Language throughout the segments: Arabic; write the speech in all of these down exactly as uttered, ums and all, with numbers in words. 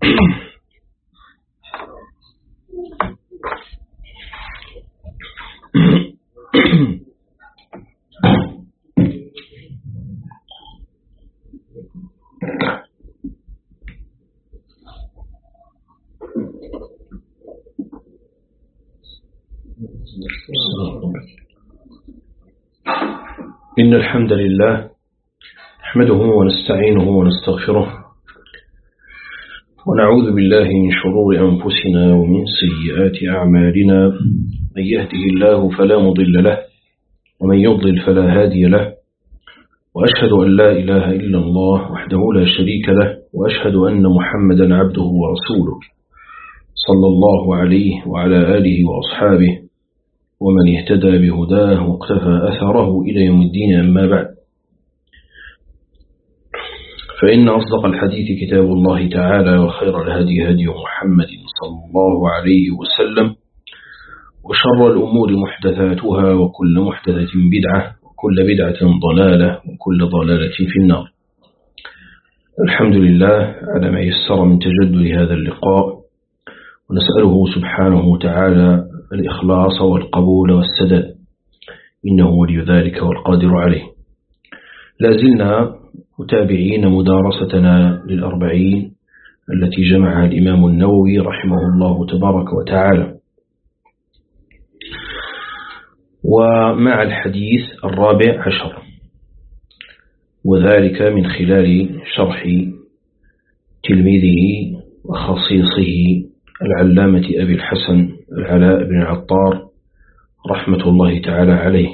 إن الحمد لله نحمده ونستعينه ونستغفره ونعوذ بالله من شرور أنفسنا ومن سيئات أعمالنا. من يهده الله فلا مضل له ومن يضلل فلا هادي له، وأشهد أن لا إله إلا الله وحده لا شريك له، وأشهد أن محمدا عبده ورسوله صلى الله عليه وعلى آله وأصحابه ومن اهتدى بهداه واقتفى أثره إلى يوم الدين. أما بعد، فإن أصدق الحديث كتاب الله تعالى، وخير الهدي هدي محمد صلى الله عليه وسلم، وشر الأمور محدثاتها، وكل محدثة بدعة، وكل بدعة ضلالة، وكل ضلالة في النار. الحمد لله على ما يسر من تجدد هذا اللقاء، ونسأله سبحانه وتعالى الإخلاص والقبول والسداد، إنه ولي ذلك والقادر عليه. لازلنا متابعين مدارستنا للأربعين التي جمعها الإمام النووي رحمه الله تبارك وتعالى، ومع الحديث الرابع عشر، وذلك من خلال شرح تلميذه وخصيصه العلامة أبي الحسن العلاء بن عطار رحمة الله تعالى عليه.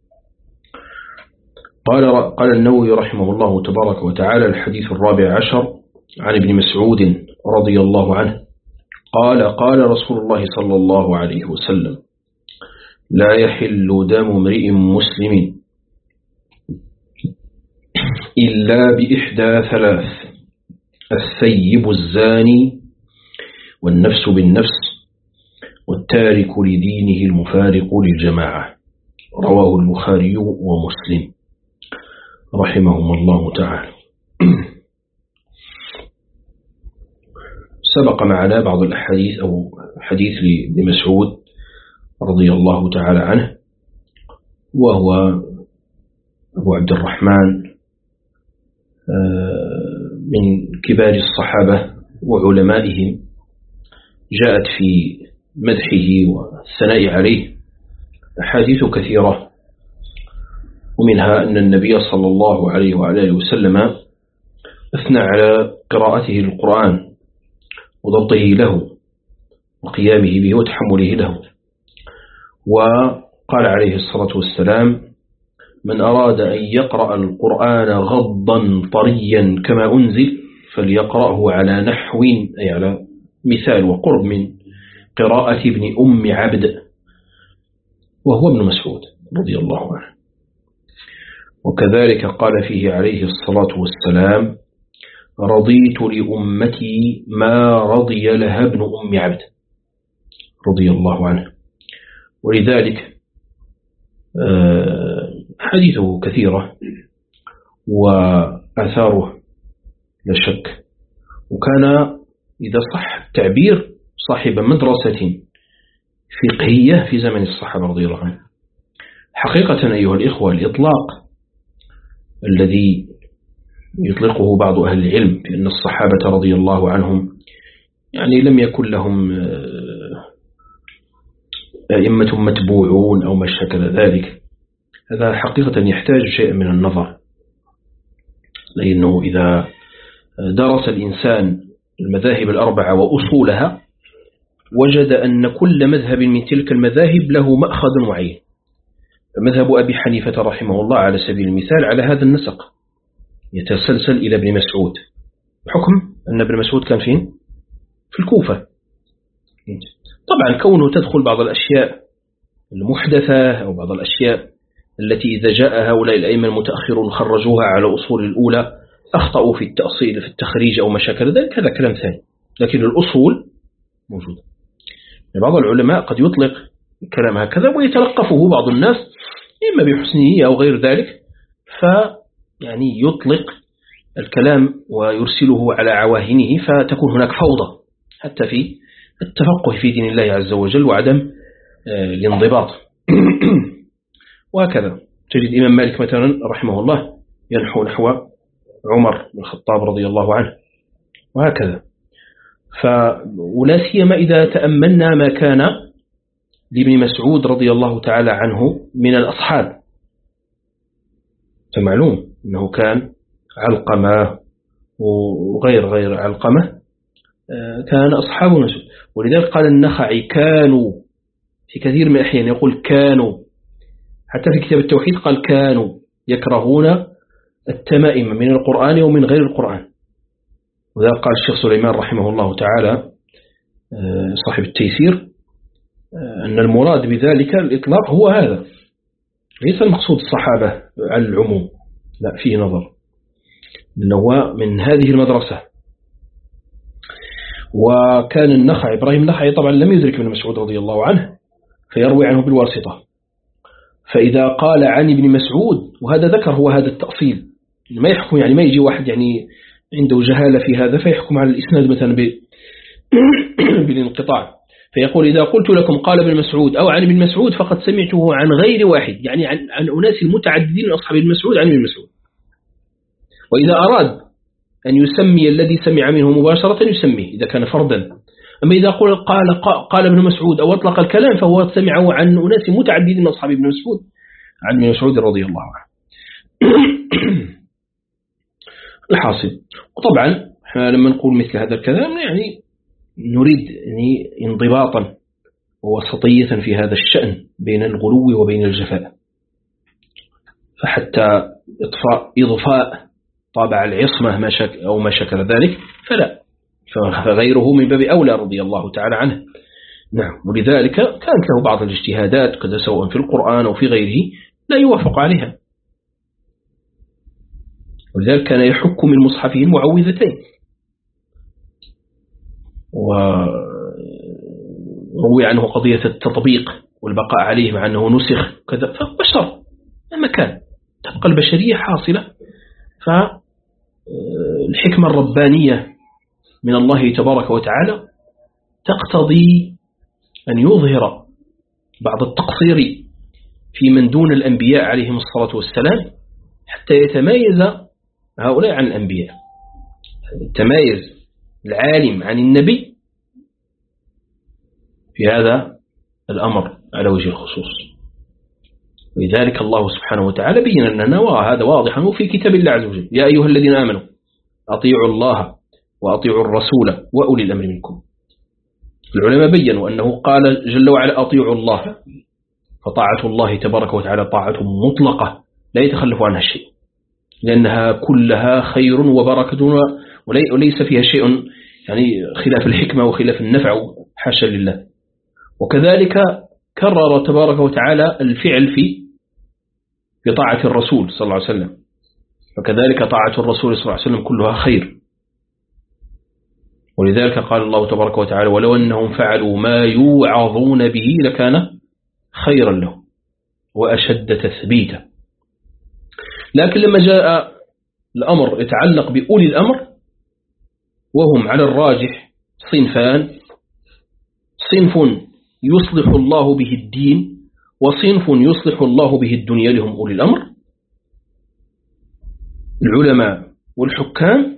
قال قال النووي رحمه الله تبارك وتعالى: الحديث الرابع عشر عن ابن مسعود رضي الله عنه قال: قال رسول الله صلى الله عليه وسلم: لا يحل دم امرئ مسلم إلا بإحدى ثلاث: الثيب الزاني، والنفس بالنفس، والتارك لدينه المفارق للجماعة. رواه البخاري ومسلم رحمهم الله تعالى. سبق معنا بعض الأحاديث أو حديث لابن مسعود رضي الله تعالى عنه، وهو أبو عبد الرحمن من كبار الصحابة وعلمائهم، جاءت في مدحه والثناء عليه أحاديث كثيرة، ومنها أن النبي صلى الله عليه وعلى وسلم أثنى على قراءته للقرآن وضبطه له وقيامه به وتحمله له، وقال عليه الصلاة والسلام: من أراد أن يقرأ القرآن غضا طريا كما أنزل فليقرأه على نحو، أي على مثال وقرب من قراءة ابن أم عبد، وهو ابن مسعود رضي الله عنه. وكذلك قال فيه عليه الصلاة والسلام: رضيت لأمتي ما رضي لها ابن أم عبد رضي الله عنه. ولذلك حديثه كثيرة وأثاره لا شك، وكان إذا صح التعبير صاحب مدرسة فقهية في زمن الصحابة رضي الله عنهم. حقيقة أيها الإخوة، الإطلاق الذي يطلقه بعض أهل العلم بأن الصحابة رضي الله عنهم يعني لم يكن لهم أئمة متبوعون أو ما شكل ذلك، هذا حقيقة يحتاج شيء من النظر، لأنه إذا درس الإنسان المذاهب الأربعة وأصولها وجد أن كل مذهب من تلك المذاهب له مأخذ معين. فمذهب أبي حنيفة رحمه الله على سبيل المثال على هذا النسق يتسلسل إلى ابن مسعود، بحكم أن ابن مسعود كان فين؟ في الكوفة. طبعا كونه تدخل بعض الأشياء المحدثة أو بعض الأشياء التي إذا جاء هؤلاء الأئمة المتأخرون خرجوها على أصول الأولى أخطأوا في التأصيل في التخريج أو ما شاكل ذلك، هذا كلام ثاني، لكن الأصول موجودة. بعض العلماء قد يطلق كلام هكذا ويتلقفه بعض الناس إما بحسنه أو غير ذلك، فيعني يطلق الكلام ويرسله على عواهنه، فتكون هناك فوضى حتى في التفقه في دين الله عز وجل وعدم الانضباط. وهكذا تجد إمام مالك مثلا رحمه الله ينحو نحو عمر بن الخطاب رضي الله عنه، وهكذا. ولا سيما إذا تأملنا ما كان لابن مسعود رضي الله تعالى عنه من الأصحاب، فمعلوم أنه كان علقمة وغير غير علقمة كان أصحاب مسعود. ولذلك قال النخعي كانوا، في كثير من الأحيان يقول كانوا، حتى في كتاب التوحيد قال كانوا يكرهون التمائم من القرآن ومن غير القرآن. وذلك قال الشيخ سليمان رحمه الله تعالى صاحب التيسير أن المراد بذلك الإطلاق هو هذا، ليس المقصود الصحابة على العموم، لا، فيه نظر، إنه من هذه المدرسة. وكان النخعي إبراهيم النخعي طبعا لم يدرك ابن مسعود رضي الله عنه فيروي عنه بالواسطة، فإذا قال عن ابن مسعود، وهذا ذكر هو هذا التأصيل، ما يحكم يعني ما يجي واحد يعني عنده جهالة في هذا فيحكم على الإسناد مثلا بالانقطاع، فيقول إذا قلت لكم قال ابن مسعود أو عن ابن مسعود فقد سمعته عن غير واحد، يعني عن, عن أناس متعددين من أصحاب ابن مسعود عن ابن مسعود. وإذا أراد أن يسمي الذي سمع منه مباشرة يسميه إذا كان فردا. أما إذا قال قال, قال ابن مسعود أو أطلق الكلام فهو سمعه عن أناس متعددين من أصحاب ابن مسعود عن ابن مسعود رضي الله عنه. الحاصل، وطبعا احنا لما نقول مثل هذا الكلام يعني نريد يعني انضباطا ووسطية في هذا الشأن بين الغلو وبين الجفاء، فحتى إضفاء إضفاء طابع العصمة ما شك أو ما شكل ذلك فلا، فغيره من باب أولى رضي الله تعالى عنه. نعم، ولذلك كانت له بعض الاجتهادات كذا سواء في القرآن أو في غيره لا يوافق عليها، ولذلك كان يحك من مصحفه المعوذتين. وروي عنه قضية التطبيق والبقاء عليه مع أنه نسخ كذا، فبشر مهما كان تبقى البشرية حاصلة. فالحكمة الربانية من الله تبارك وتعالى تقتضي أن يظهر بعض التقصير في من دون الأنبياء عليهم الصلاة والسلام حتى يتميز هؤلاء عن الأنبياء، يتميز العالم عن النبي في هذا الأمر على وجه الخصوص. ولذلك الله سبحانه وتعالى بين لنا وهذا واضحا في كتاب الله عز وجل: يا أيها الذين آمنوا أطيعوا الله وأطيعوا الرسول وأولي الأمر منكم. العلماء بيّنوا أنه قال جل وعلا أطيعوا الله، فطاعة الله تبارك وتعالى طاعة مطلقة لا يتخلف عنها شيء، لأنها كلها خير وبركة وليس فيها شيء يعني خلاف الحكمة وخلاف النفع، حاشا لله. وكذلك كرر تبارك وتعالى الفعل في بطاعة الرسول صلى الله عليه وسلم، فكذلك طاعة الرسول صلى الله عليه وسلم كلها خير. ولذلك قال الله تبارك وتعالى: ولو أنهم فعلوا ما يوعظون به لكان خيرا لهم وأشد تثبيتا. لكن لما جاء الأمر يتعلق بأولي الأمر وهم على الراجح صنفان: صنف يصلح الله به الدين وصنف يصلح الله به الدنيا، لهم أولي الأمر العلماء والحكام.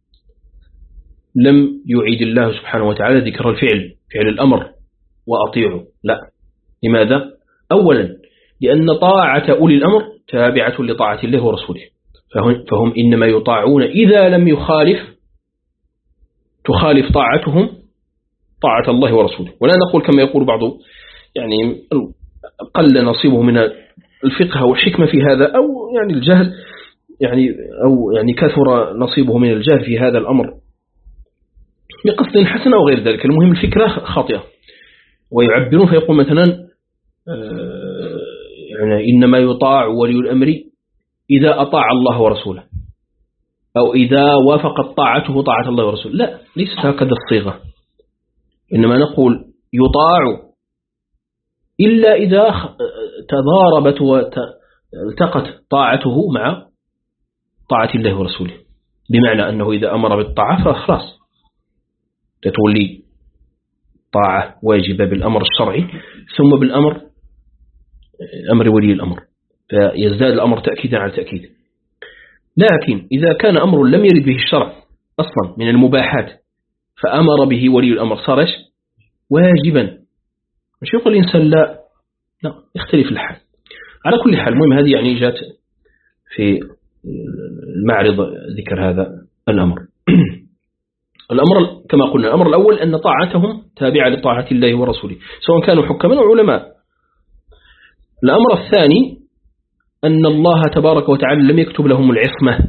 لم يعيد الله سبحانه وتعالى ذكر الفعل فعل الأمر وأطيعوا، لا. لماذا؟ أولا لأن طاعة أولي الأمر تابعة لطاعة الله ورسوله، فهم, فهم إنما يطاعون إذا لم يخالف تخالف طاعتهم طاعة الله ورسوله. ولا نقول كما يقول بعض يعني قل نصيبه من الفقه والحكمة في هذا، أو يعني الجهل يعني أو يعني كثر نصيبه من الجهل في هذا الأمر بقصد حسن أو غير ذلك. المهم الفكرة خاطئة، ويعبرون فيقول مثلا يعني إنما يطاع ولي الأمر إذا أطاع الله ورسوله، أو إذا وافقت طاعته طاعة الله ورسوله. لا، ليست هكذا الصيغة، إنما نقول يطاع إلا إذا تضاربت والتقت طاعته مع طاعة الله ورسوله. بمعنى أنه إذا أمر بالطاعة فخلاص تتولي طاعة واجبة بالأمر الشرعي ثم بالأمر أمر ولي الأمر، فيزداد الأمر تأكيدا على تأكيد. لكن إذا كان أمر لم يرد به الشرع أصلا من المباحات فأمر به ولي الأمر صار واجبا، مش يقول الإنسان لا لا يختلف الحال. على كل حال المهم هذه يعني جاءت في المعرض ذكر هذا الأمر. الأمر كما قلنا الأمر الأول أن طاعتهم تابعة لطاعة الله ورسوله سواء كانوا حكما أو علماء. الأمر الثاني أن الله تبارك وتعالى لم يكتب لهم العصمة،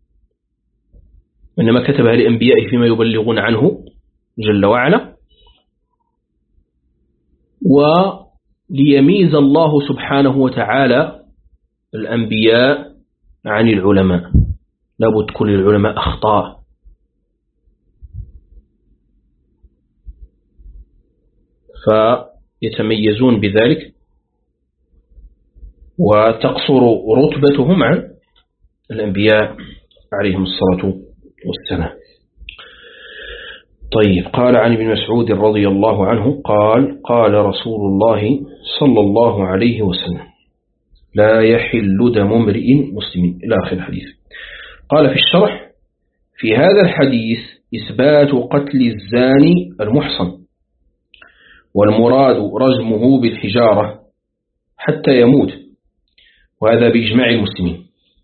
إنما كتبها لأنبيائه فيما يبلغون عنه جل وعلا، وليميز الله سبحانه وتعالى الأنبياء عن العلماء. لابد كل العلماء أخطاء، فيتميزون بذلك وتقصر رتبتهم عن الأنبياء عليهم الصلاة والسلام. طيب، قال عن ابن مسعود رضي الله عنه قال قال رسول الله صلى الله عليه وسلم لا يحل دم امرئ مسلم إلى آخر الحديث. قال في الشرح في هذا الحديث إثبات قتل الزاني المحصن، والمراد رجمه بالحجارة حتى يموت، وهذا بإجماع المسلمين.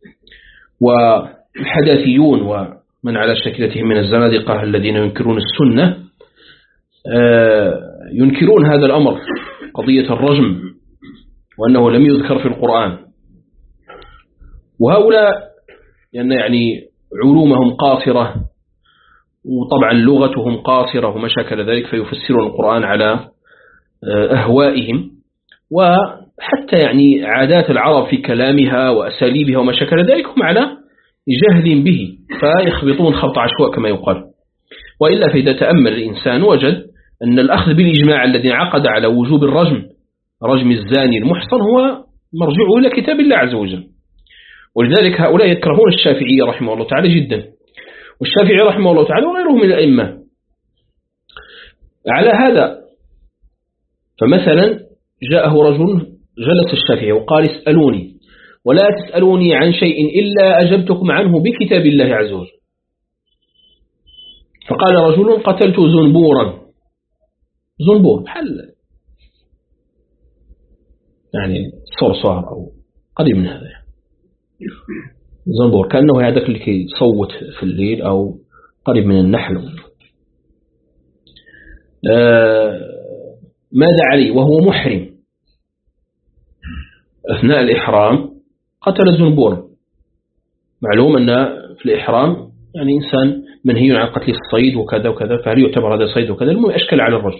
والحداثيون ومن على شكلتهم من الزنادقة الذين ينكرون السنة ينكرون هذا الأمر، قضية الرجم، وأنه لم يذكر في القرآن. وهؤلاء لأن يعني علومهم قاصرة وطبعا لغتهم قاصرة وما شاكل ذلك، فيفسرون القرآن على أهوائهم، وحتى يعني عادات العرب في كلامها وأساليبها وما شاكل ذلك هم على جهل به، فيخبطون خبط عشواء كما يقال. وإلا فإذا تأمل الإنسان وجد أن الأخذ بالإجماع الذي عقد على وجوب الرجم رجم الزاني المحصن هو مرجعه إلى كتاب الله عز وجل. ولذلك هؤلاء يكرهون الشافعي رحمه الله تعالى جدا، والشافعي رحمه الله تعالى وغيره من الأئمة على هذا. فمثلا جاءه رجل جلس الشافعي وقال اسألوني ولا تسألوني عن شيء إلا أجبتكم عنه بكتاب الله عز وجل. فقال رجل قتلت زنبورا، زنبور حل يعني صرصار أو قريب من هذا، زنبور كأنه هذاك اللي يصوت في الليل أو قريب من النحل. آه ماذا عليه وهو محرم أثناء الإحرام؟ قتل زنبورا. معلوم أن في الإحرام يعني إنسان منهي عن قتل الصيد وكذا وكذا، فهل يعتبر هذا صيد وكذا؟ المهم أشكل على الرجل.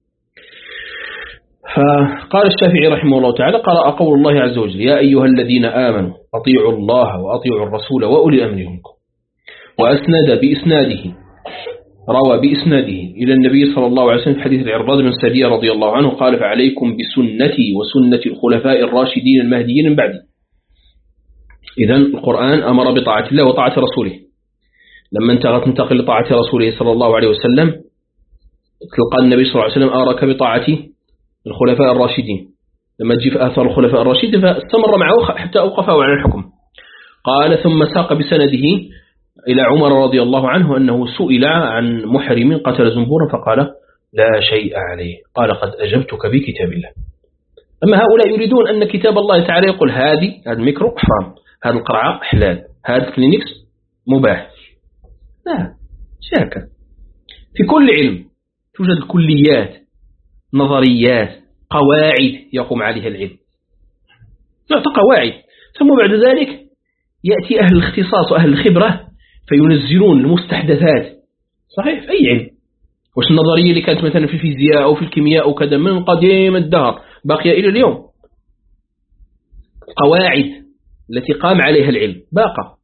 فقال الشافعي رحمه الله تعالى قرأ قول الله عز وجل يا أيها الذين آمنوا أطيعوا الله وأطيعوا الرسول وأولي الأمر منكم، وأسند بإسناده روى بإسناده إلى النبي صلى الله عليه وسلم في حديث العرباض بن سارية رضي الله عنه قال فعليكم بسنتي وسنة الخلفاء الراشدين المهديين من بعدي. إذن القرآن أمر بطاعة الله وطاعة رسوله. لما انتقلت تنتقل لطاعة رسوله صلى الله عليه وسلم تلقى النبي صلى الله عليه وسلم أمرك بطاعة الخلفاء الراشدين. لما تجي في آثار الخلفاء الراشدين فاستمر معه حتى أوقفه عن الحكم. قال ثم ساق بسنده إلى عمر رضي الله عنه أنه سئل عن محرم قتل زنبورا فقال لا شيء عليه، قال قد أجبتك بكتاب الله. أما هؤلاء يريدون أن كتاب الله تعالى يقول هذه هذا الميكرو حرام، هذا القرعة حلال، هذا الكلينكس مباح. لا، شاكا في كل علم توجد الكليات، نظريات، قواعد يقوم عليها العلم، نعطي قواعد، ثم بعد ذلك يأتي أهل الاختصاص وأهل الخبرة فينزلون المستحدثات. صحيح في أي علم، وش النظرية اللي كانت مثلا في الفيزياء أو في الكيمياء أو كذا من قديم الدهر باقية إلى اليوم، قواعد التي قام عليها العلم باقى.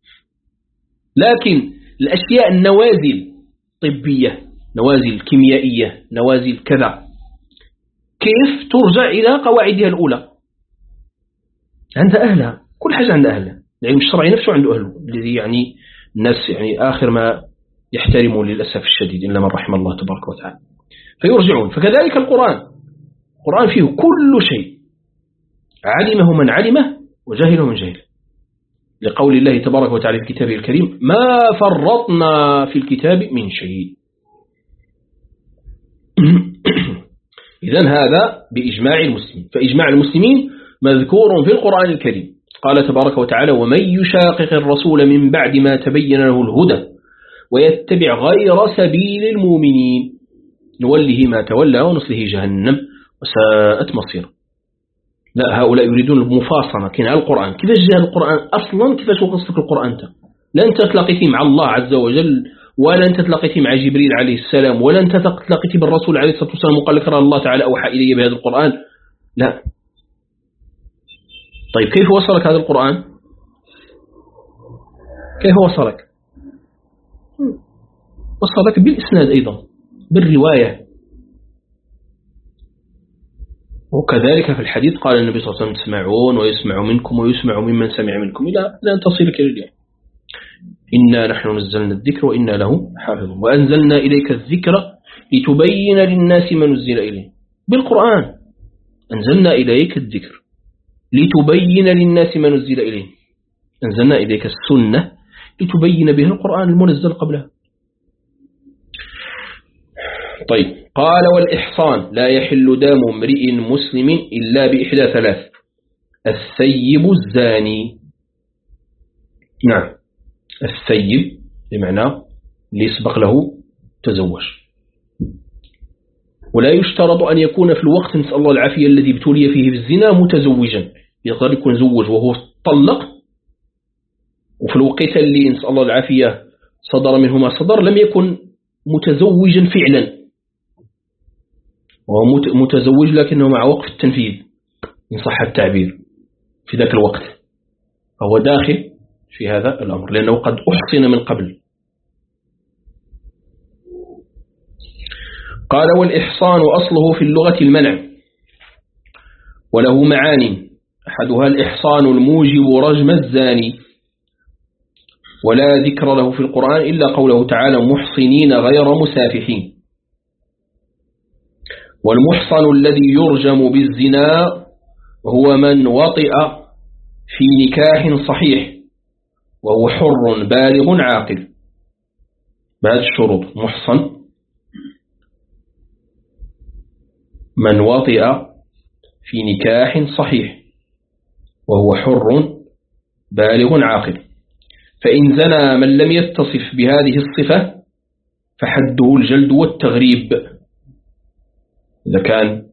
لكن الأشياء النوازل طبية، نوازل كيميائية، نوازل كذا، كيف ترجع إلى قواعدها الأولى عند أهلها؟ كل حاجة عند أهلها. العلم الشرعي نفسه عنده أهله الذي يعني الناس يعني آخر ما يحترموا للأسف الشديد إلا من رحم الله تبارك وتعالى، فيرجعون. فكذلك القرآن، القرآن فيه كل شيء، علمه من علمه وجهله من جهله، لقول الله تبارك وتعالى في كتابه الكريم: ما فرطنا في الكتاب من شيء. إذن هذا بإجماع المسلمين، فإجماع المسلمين مذكور في القرآن الكريم. قال تبارك وتعالى: ومن يشاقق الرسول من بعد ما تبين له الهدى ويتبع غير سبيل المؤمنين نوله ما تولى ونصله جهنم وساءت مصيره. لا، هؤلاء يريدون المفاصلة كين على القرآن. كيفاش جاء القرآن أصلا؟ كيفاش وقصتك القرآن أنت؟ لا أنت تلاقيتي مع الله عز وجل، ولا أنت تلاقيتي مع جبريل عليه السلام، ولا أنت تلاقيتي بالرسول عليه الصلاة والسلام وقال لك الله تعالى أوحى إلي بهذا القرآن. لا. طيب كيف وصلك هذا القرآن؟ كيف وصلك؟ وصلك بالإسناد أيضا، بالرواية. وكذلك في الحديث قال النبي صلى الله عليه وسلم: تسمعون ويسمع منكم ويسمع ممن سمع منكم إلى أن تصلك إلى اليوم. إنا نحن نزلنا الذكر وإنا له حافظون وأنزلنا إليك الذكر لتبين للناس ما نزل إليه. بالقرآن أنزلنا إليك الذكر لتبين للناس ما نزل إليه. أنزلنا إليك السنة لتبين بها القرآن المنزل قبلها. طيب، قال: والإحصان لا يحل دام امرئ مسلم إلا بإحدى ثلاث: الثيب الزاني. نعم، الثيب بمعنى ليسبق له تزوج. ولا يشترط أن يكون في الوقت، نسأل الله العافية، الذي ابتلي فيه بالزنا متزوجا. يقدر يكون زوج وهو طلق، وفي الوقت اللي نسأل الله العافية صدر منه ما صدر لم يكن متزوجا فعلا، وهو متزوج لكنه مع وقف التنفيذ إن صح التعبير في ذاك الوقت، فهو داخل في هذا الأمر لأنه قد أحصن من قبل. قال: والإحصان أصله في اللغة المنع، وله معاني، أحدها الإحصان الموجب رجم الزاني، ولا ذكر له في القرآن إلا قوله تعالى: محصنين غير مسافحين. والمحصن الذي يرجم بالزنا هو من وطئ في نكاح صحيح وهو حر بالغ عاقل بهذه الشروط. محصن من وطئ في نكاح صحيح وهو حر بالغ عاقل. فإن زنى من لم يتصف بهذه الصفة فحده الجلد والتغريب، إذا كان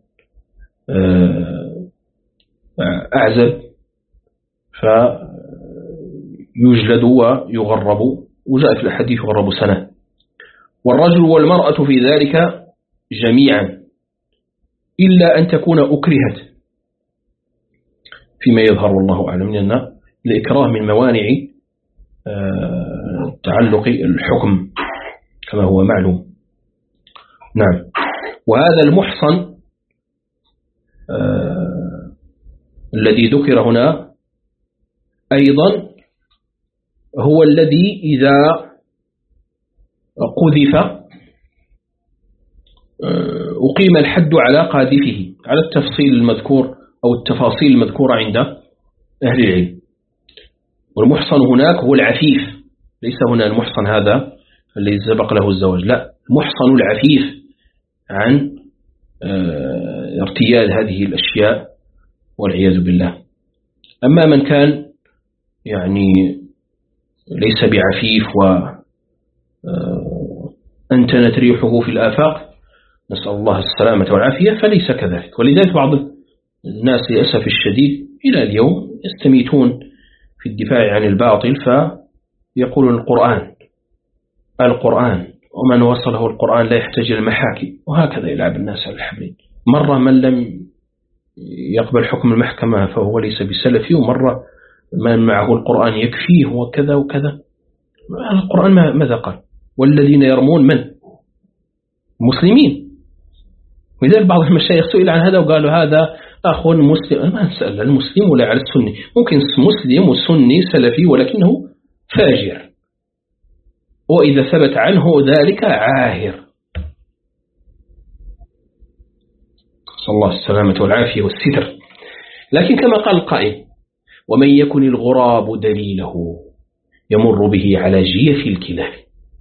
أعزب فيجلد ويغرب، وجاء في الحديث يغرب سنة. والرجل والمرأة في ذلك جميعا إلا أن تكون أكرهت، فيما يظهر والله أعلم، لأن الإكراه من موانع تعلق الحكم كما هو معلوم. نعم. وهذا المحصن آه الذي ذكر هنا أيضا هو الذي إذا قذف آه أقيم الحد على قاذفه على التفصيل المذكور أو التفاصيل المذكورة عند أهل العلم. والمحصن هناك هو العفيف، ليس هنا المحصن هذا الذي سبق له الزواج، لا، المحصن العفيف عن ارتياد هذه الأشياء والعياذ بالله. أما من كان يعني ليس بعفيف وأنتنت ريحه في الآفاق، نسأل الله السلامة والعافية، فليس كذلك. ولذلك بعض الناس للأسف الشديد إلى اليوم يستميتون في الدفاع عن الباطل، فيقولون القرآن القرآن ومن وصله القرآن لا يحتاج المحاكم، وهكذا يلعب الناس على الحبلين. مرة من لم يقبل حكم المحكمة فهو ليس بسلفي، ومرة من معه القرآن يكفيه وكذا وكذا. القرآن ماذا قال؟ والذين يرمون من؟ مسلمين. ولذلك بعض المشايخ سئل عن هذا وقالوا هذا أخ مسلم. أنا ما نسأل المسلم ولا على السني، ممكن مسلم وسني سلفي ولكنه فاجر، وإذا ثبت عنه ذلك عاهر. صلى الله السلامة والعافية والستر. لكن كما قال القائل: ومن يكن الغراب دليله يمر به على جيف الكلاب.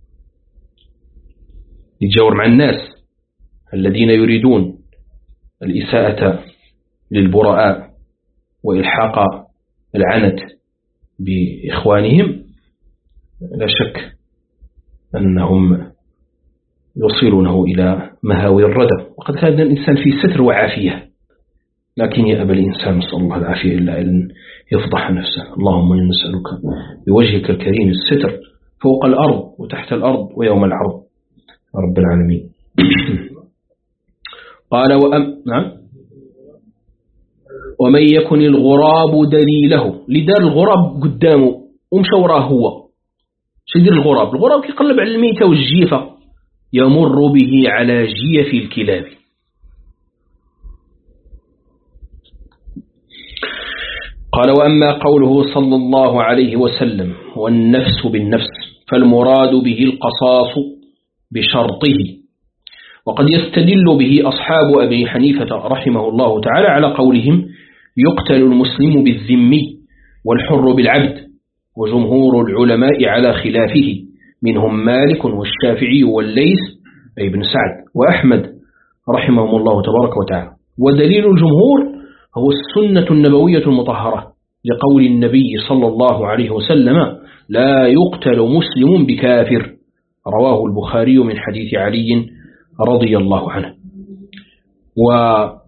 يتجاور مع الناس الذين يريدون الإساءة للبراء وإلحاق العنت بإخوانهم، لا شك أنهم يوصلونه إلى مهاوي الردى، وقد كان الإنسان في ستر وعافية، لكن يأبى الإنسان نسأل الله العافية إلا أن يفضح نفسه. اللهم إنا نسألك بوجهك الكريم الستر فوق الأرض وتحت الأرض ويوم العرض رب العالمين. قال وأم نعم ومن يكن الغراب دليله، لدار الغراب قدامه ومشى وراه هو، شدير الغراب الغراب يقلب على الميتة والجيفة، يمر به على جيف الكلاب. قال وأما قوله صلى الله عليه وسلم والنفس بالنفس فالمراد به القصاص بشرطه، وقد يستدل به أصحاب أبي حنيفة رحمه الله تعالى على قولهم يقتل المسلم بالذمي والحر بالعبد، وجمهور العلماء على خلافه منهم مالك والشافعي والليث أي بن سعد وأحمد رحمهم الله تبارك وتعالى. ودليل الجمهور هو السنة النبوية المطهرة لقول النبي صلى الله عليه وسلم لا يقتل مسلم بكافر، رواه البخاري من حديث علي رضي الله عنه. وكان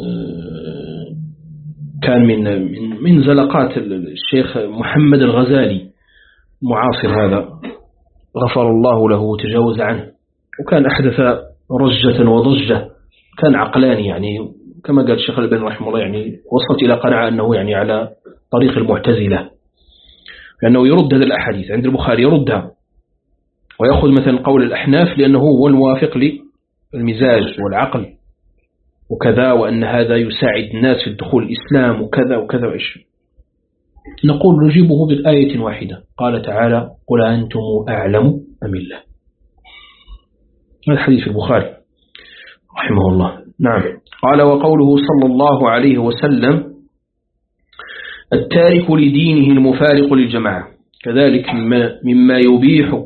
من من زلقات الشيخ محمد الغزالي معاصر هذا غفر الله له وتجاوز عنه، وكان أحدث رجة وضجة، كان عقلاني يعني كما قال الشيخ الألباني رحمه الله، يعني وصلت إلى قناعة أنه يعني على طريق المعتزلة، لأنه يرد هذه الأحاديث عند البخاري يردها ويأخذ مثلا قول الأحناف لأنه هو الموافق للمزاج والعقل وكذا، وأن هذا يساعد الناس في الدخول الإسلام وكذا وكذا وإيش. نقول نجيبه بالآية واحدة، قال تعالى قل أنتم أعلم أم الله. هذا الحديث في البخاري رحمه الله. نعم. قال وقوله صلى الله عليه وسلم التارك لدينه المفارق للجماعة، كذلك مما يبيح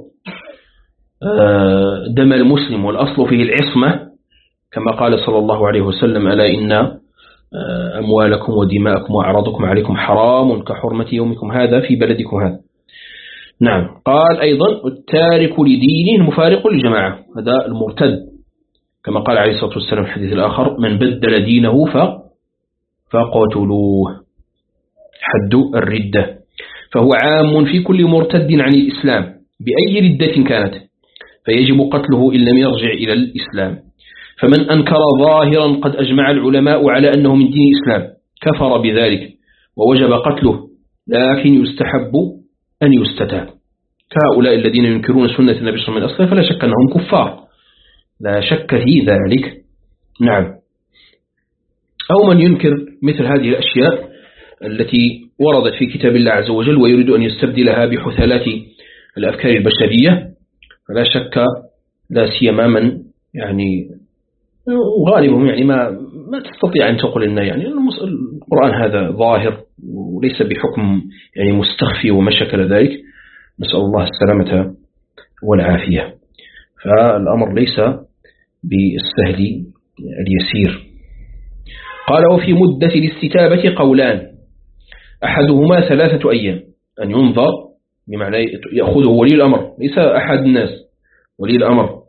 دم المسلم والأصل فيه العصمة، كما قال صلى الله عليه وسلم ألا إن أموالكم ودماءكم وأعراضكم عليكم حرام كحرمة يومكم هذا في بلدكم هذا. نعم. قال أيضا التارك لدينه المفارق للجماعة، هذا المرتد، كما قال عليه الصلاة والسلام في الحديث الآخر من بدل دينه فقتلوه، حد الردة، فهو عام في كل مرتد عن الإسلام بأي ردة كانت، فيجب قتله إن لم يرجع إلى الإسلام. فمن أنكر ظاهرا قد أجمع العلماء على أنه من دين الإسلام كفر بذلك ووجب قتله، لكن يستحب أن يستتاب، كهؤلاء الذين ينكرون سنة النبي صلى الله عليه وسلم فلا شك أنهم كفار، لا شك في ذلك. نعم. أو من ينكر مثل هذه الأشياء التي وردت في كتاب الله عز وجل ويريد أن يستبدلها بحثالات الأفكار البشرية، فلا شك لا سيما من يعني غالبهم يعني ما ما تستطيع أن تقول إن يعني القرآن هذا ظاهر وليس بحكم يعني مستخفي وما شكل ذلك، نسأل الله السلامة والعافية. فالأمر ليس بالسهل اليسير. قال وفي مدة الاستتابة قولان، أحدهما ثلاثة أيام، أن ينظر بمعنى يأخذه ولي الأمر ليس أحد الناس، ولي الأمر،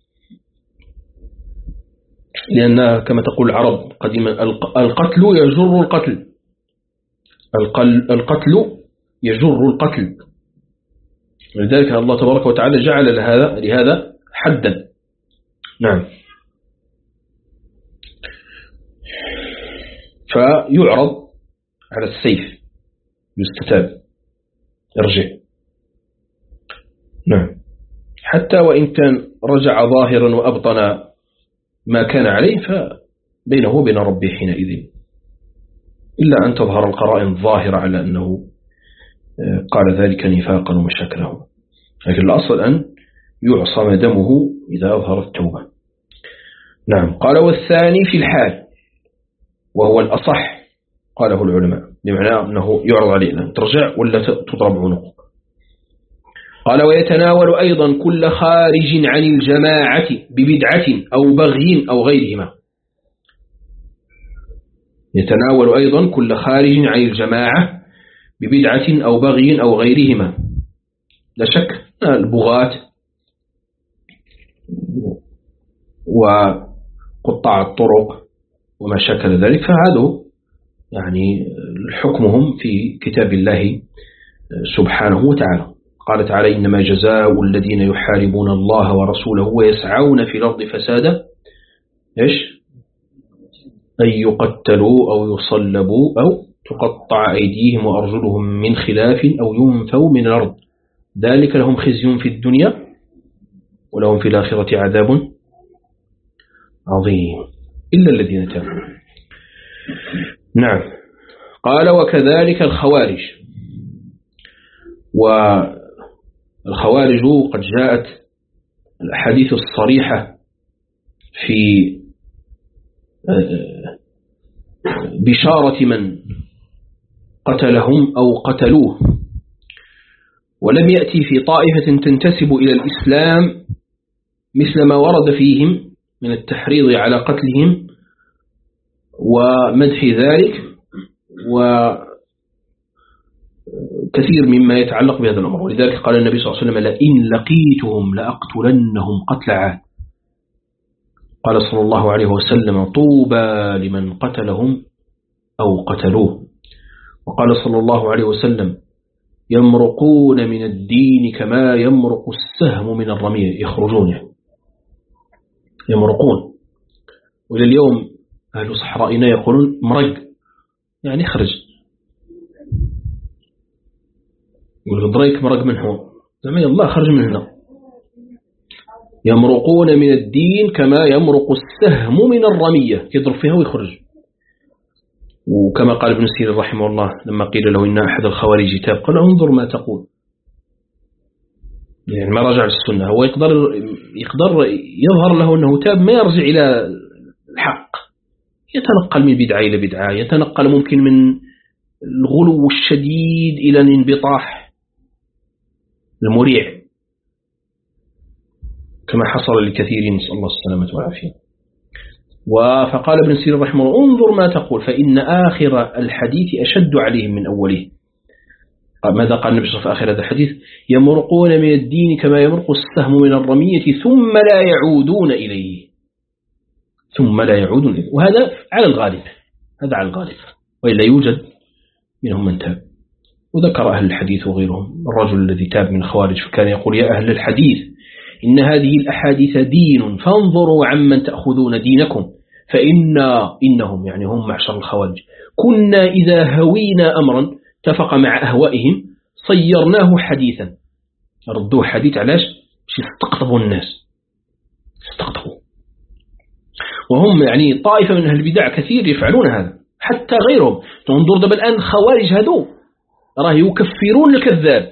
لأن كما تقول العرب قديما القتل يجر القتل، القتل يجر القتل، ولذلك الله تبارك وتعالى جعل لهذا لهذا حدا. نعم. فيعرض على السيف يستتاب يرجع. نعم. حتى وإن كان رجع ظاهرا وأبطن ما كان عليه فبينه وبين ربه حينئذ، إلا أن تظهر القرائن الظاهرة على أنه قال ذلك نفاقا ومشاكله، لكن الأصل أن يعصم دمه إذا أظهر التوبة. نعم. قال والثاني في الحال وهو الأصح قاله العلماء، بمعنى أنه يعرض علينا ترجع ولا تضرب عنقه. قال ويتناول أيضا كل خارج عن الجماعة ببدعة أو بغي أو غيرهما. يتناول أيضا كل خارج عن الجماعة ببدعة أو بغي أو غيرهما. لا شك البغاة وقطاع الطرق وما شكل ذلك فهذا يعني حكمهم في كتاب الله سبحانه وتعالى. قال تعالى إنما جزاء الذين يحاربون الله ورسوله ويسعون في الأرض فسادا إيش أن يقتلوا أو يصلبوا أو تقطع أيديهم وأرجلهم من خلاف أو ينفوا من الأرض ذلك لهم خزي في الدنيا ولهم في الآخرة عذاب عظيم إلا الذين تابوا. نعم. قال وكذلك الخوارج. والخوارج قد جاءت الأحاديث الصريحة في بشارة من قتلهم أو قتلوه، ولم يأتي في طائفة تنتسب إلى الإسلام مثل ما ورد فيهم من التحريض على قتلهم ومدح ذلك وكثير مما يتعلق بهذا الأمر. ولذلك قال النبي صلى الله عليه وسلم لئن لقيتهم لأقتلنهم قتل عاد. قال صلى الله عليه وسلم طوبى لمن قتلهم أو قتلوه. وقال صلى الله عليه وسلم يمرقون من الدين كما يمرق السهم من الرمية، يخرجون يعني يمرقون. وإلى اليوم أهل صحرائنا يقولون مرق يعني خرج، يقول دريك مرق من هون زمان الله خرج من هنا. يمرقون من الدين كما يمرق السهم من الرمية، يضرب فيها ويخرج. وكما قال ابن سيرين رحمه الله لما قيل له إن أحد الخوارج تاب قال انظر ما تقول، يعني ما رجع للسنة. هو يقدر يقدر يظهر له أنه تاب ما يرجع إلى الحق، يتنقل من بدعة إلى بدعة، يتنقل ممكن من الغلو الشديد إلى الانبطاح المريع كما حصل لكثير، نسأل الله السلامة والعافية. فقال ابن سيرين رحمه الله انظر ما تقول فإن آخر الحديث أشد عليهم من أوله. ماذا قال النبي صلى الله عليه وسلم في آخر هذا الحديث؟ يمرقون من الدين كما يمرق السهم من الرمية ثم لا يعودون إليه، ثم لا يعودون إليه. وهذا على الغالب، هذا على الغالب، وإلا يوجد منهم من تاب. وذكر أهل الحديث وغيرهم الرجل الذي تاب من الخوارج فكان يقول يا أهل الحديث إن هذه الأحاديث دين فانظروا عمن تأخذون دينكم فإنا إنهم يعني هم معشر الخوارج كنا إذا هوينا أمرا اتفق مع أهوائهم صيرناه حديثا. ردوه حديث علاش؟ باش يستقطبوا الناس، يستقطبوا. وهم يعني طائفة من أهل البدع كثير يفعلون هذا حتى غيرهم. تنظر دابا الآن الخوارج هذو راه يكفرون الكذاب،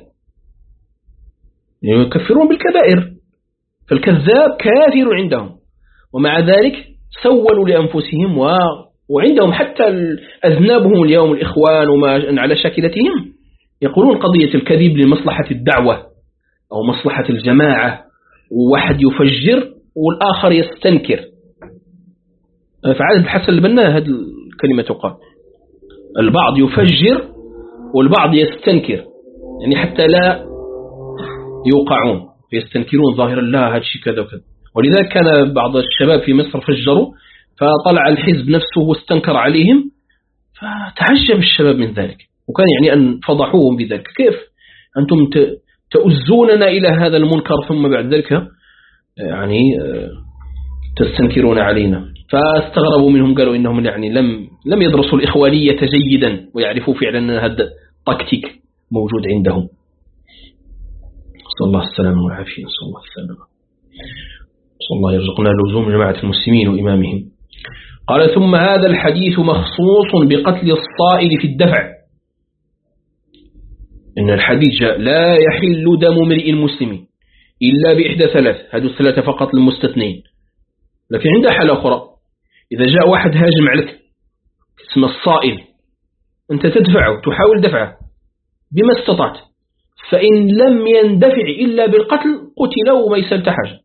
يكفرون بالكبائر، فالكذاب كافر عندهم، ومع ذلك سولوا لأنفسهم و... وعندهم حتى أذنابهم اليوم الإخوان وما على شاكلتهم يقولون قضية الكذب لمصلحة الدعوة أو مصلحة الجماعة، وواحد يفجر والآخر يستنكر. فعاد الحسن البنا هذه الكلمة تقال، البعض يفجر والبعض يستنكر، يعني حتى لا يوقعون فيستنكرون ظاهرا لا هذا الشيء كذا وكذا. ولذلك كان بعض الشباب في مصر فجروا فطلع الحزب نفسه واستنكر عليهم، فتعجب الشباب من ذلك، وكان يعني أن فضحوهم بذلك. كيف أنتم تؤزوننا إلى هذا المنكر ثم بعد ذلك يعني تستنكرون علينا؟ فاستغربوا منهم، قالوا إنهم يعني لم لم يدرسوا الإخوانية جيدا ويعرفوا فعلا أن هذا تكتيك موجود عندهم. صلى الله السلام والعافية. صلى الله السلام. صلى الله يرزقنا لزوم جماعة المسلمين وإمامهم. قال ثم هذا الحديث مخصوص بقتل الصائل في الدفع، إن الحديث جاء لا يحل دم امرئ مسلم إلا بإحدى ثلاث، هذه الثلاثة فقط المستثنين. لكن عندها حالة أخرى، إذا جاء واحد هاجم عليك اسمه الصائل، أنت تدفعه، تحاول دفعه بما استطعت، فإن لم يندفع إلا بالقتل قتل وما يسأل حاجة.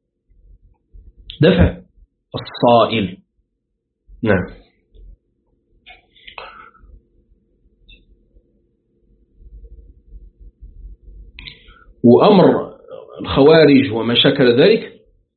دفع الصائل. نعم. وأمر الخوارج وما شكل ذلك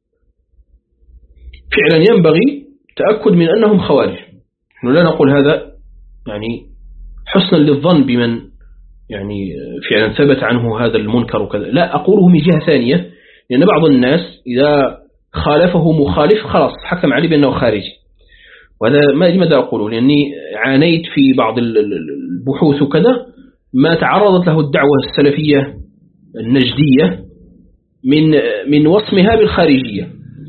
فعلا ينبغي تأكد من أنهم خوارج. نحن لا نقول هذا يعني حسنا للظن بمن يعني فعلا ثبت عنه هذا المنكر وكذا، لا، أقوله من جهة ثانية، لأن بعض الناس إذا خالفه مخالف خلاص حكم عليه بأنه خارجي. وهذا ما لماذا أقوله؟ لأني عانيت في بعض البحوث وكذا ما تعرضت له الدعوة السلفية النجدية من من وصمها بالخارجية،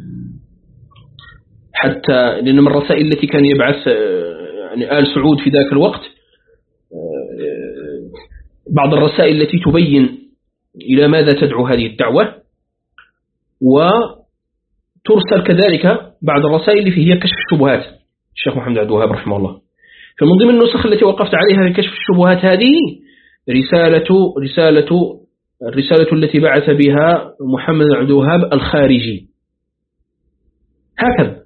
حتى لأن من الرسائل التي كان يبعث يعني آل سعود في ذاك الوقت بعض الرسائل التي تبين إلى ماذا تدعو هذه الدعوة، وترسل كذلك بعض الرسائل اللي فيها كشف الشبهات الشيخ محمد عبد الوهاب رحمه الله. فمن ضمن النسخ التي وقفت عليها في كشف الشبهات هذه رسالة رسالة الرسالة التي بعث بها محمد عبد الوهاب الخارجي، هكذا.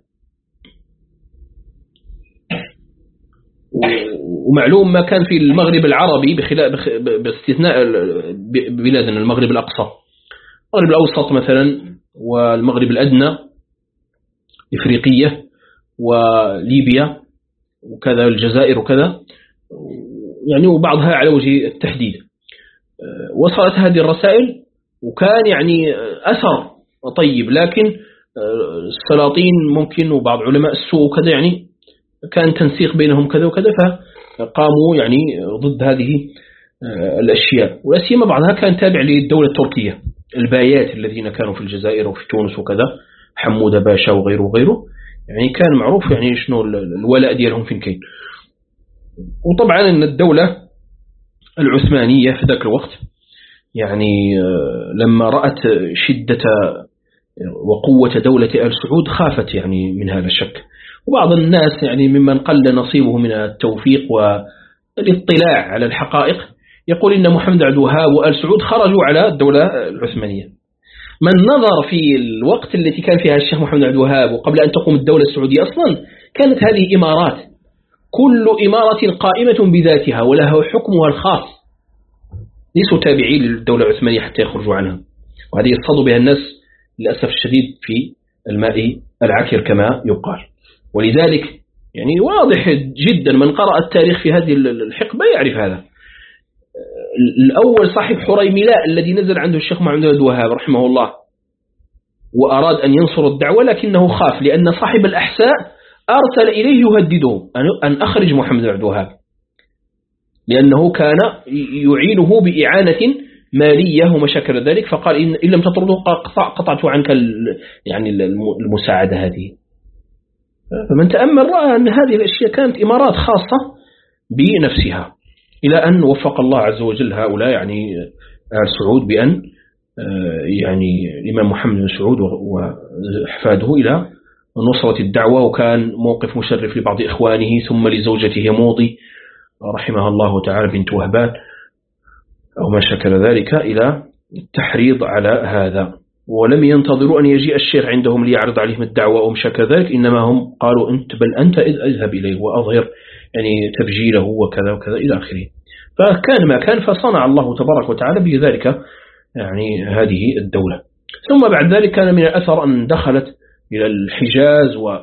ومعلوم ما كان في المغرب العربي بخلاف باستثناء بلادنا المغرب الأقصى، المغرب الأوسط مثلا والمغرب الأدنى إفريقية وليبيا وكذا الجزائر وكذا يعني، وبعضها على وجه التحديد. وصلت هذه الرسائل وكان يعني أثر طيب، لكن السلاطين ممكن وبعض علماء السوء وكذا يعني كان تنسيق بينهم كذا وكذا، فقاموا يعني ضد هذه الأشياء. ولا سيما بعضها كان تابع للدولة التركية، البايات الذين كانوا في الجزائر وفي تونس وكذا، حمود باشا وغيره وغيره، يعني كان معروف يعني شنو الولاء ديالهم فين كاين. وطبعا ان الدولة العثمانية في ذاك الوقت يعني لما رأت شدة وقوة دولة آل سعود خافت يعني من هذا الشك. وبعض الناس يعني ممن قل نصيبه من التوفيق والاطلاع على الحقائق يقول إن محمد عبد الوهاب وآل سعود خرجوا على الدولة العثمانية. من نظر في الوقت التي كان فيها الشيخ محمد عبد الوهاب وقبل أن تقوم الدولة السعودية أصلا كانت هذه إمارات، كل إمارة قائمة بذاتها ولها حكمها الخاص، ليسوا تابعين للدولة العثمانية حتى يخرجوا عنها. وهذه يصطاد بها الناس للأسف الشديد في الماء العكر كما يقال. ولذلك يعني واضح جدا من قرأ التاريخ في هذه الحقبة يعرف هذا. الأول صاحب حريملاء الذي نزل عنده الشيخ محمد عبد الوهاب رحمه الله وأراد أن ينصر الدعوة، لكنه خاف لأن صاحب الأحساء أرسل إليه يهدده أن أخرج محمد عبد الوهاب، لأنه كان يعينه بإعانة مالية وما شكل ذلك، فقال إن لم تطرده قطعت عنك يعني المساعدة هذه. فمن تأمل رأى أن هذه الأشياء كانت إمارات خاصة بنفسها، إلى أن وفق الله عز وجل هؤلاء يعني آل سعود بأن يعني الإمام محمد بن سعود وأحفاده إلى نصرة الدعوة. وكان موقف مشرف لبعض إخوانه ثم لزوجته موضي رحمها الله تعالى بنت وهبان أو ما شكل ذلك إلى التحريض على هذا. ولم ينتظروا أن يجيء الشيخ عندهم ليعرض عليهم الدعوة أو ما شكل ذلك، إنما هم قالوا أنت بل أنت اذهب إليه وأظهر يعني تبجيله وكذا وكذا إلى آخره. فكان ما كان، فصنع الله تبارك وتعالى بذلك يعني هذه الدولة. ثم بعد ذلك كان من الأثر أن دخلت إلى الحجاز و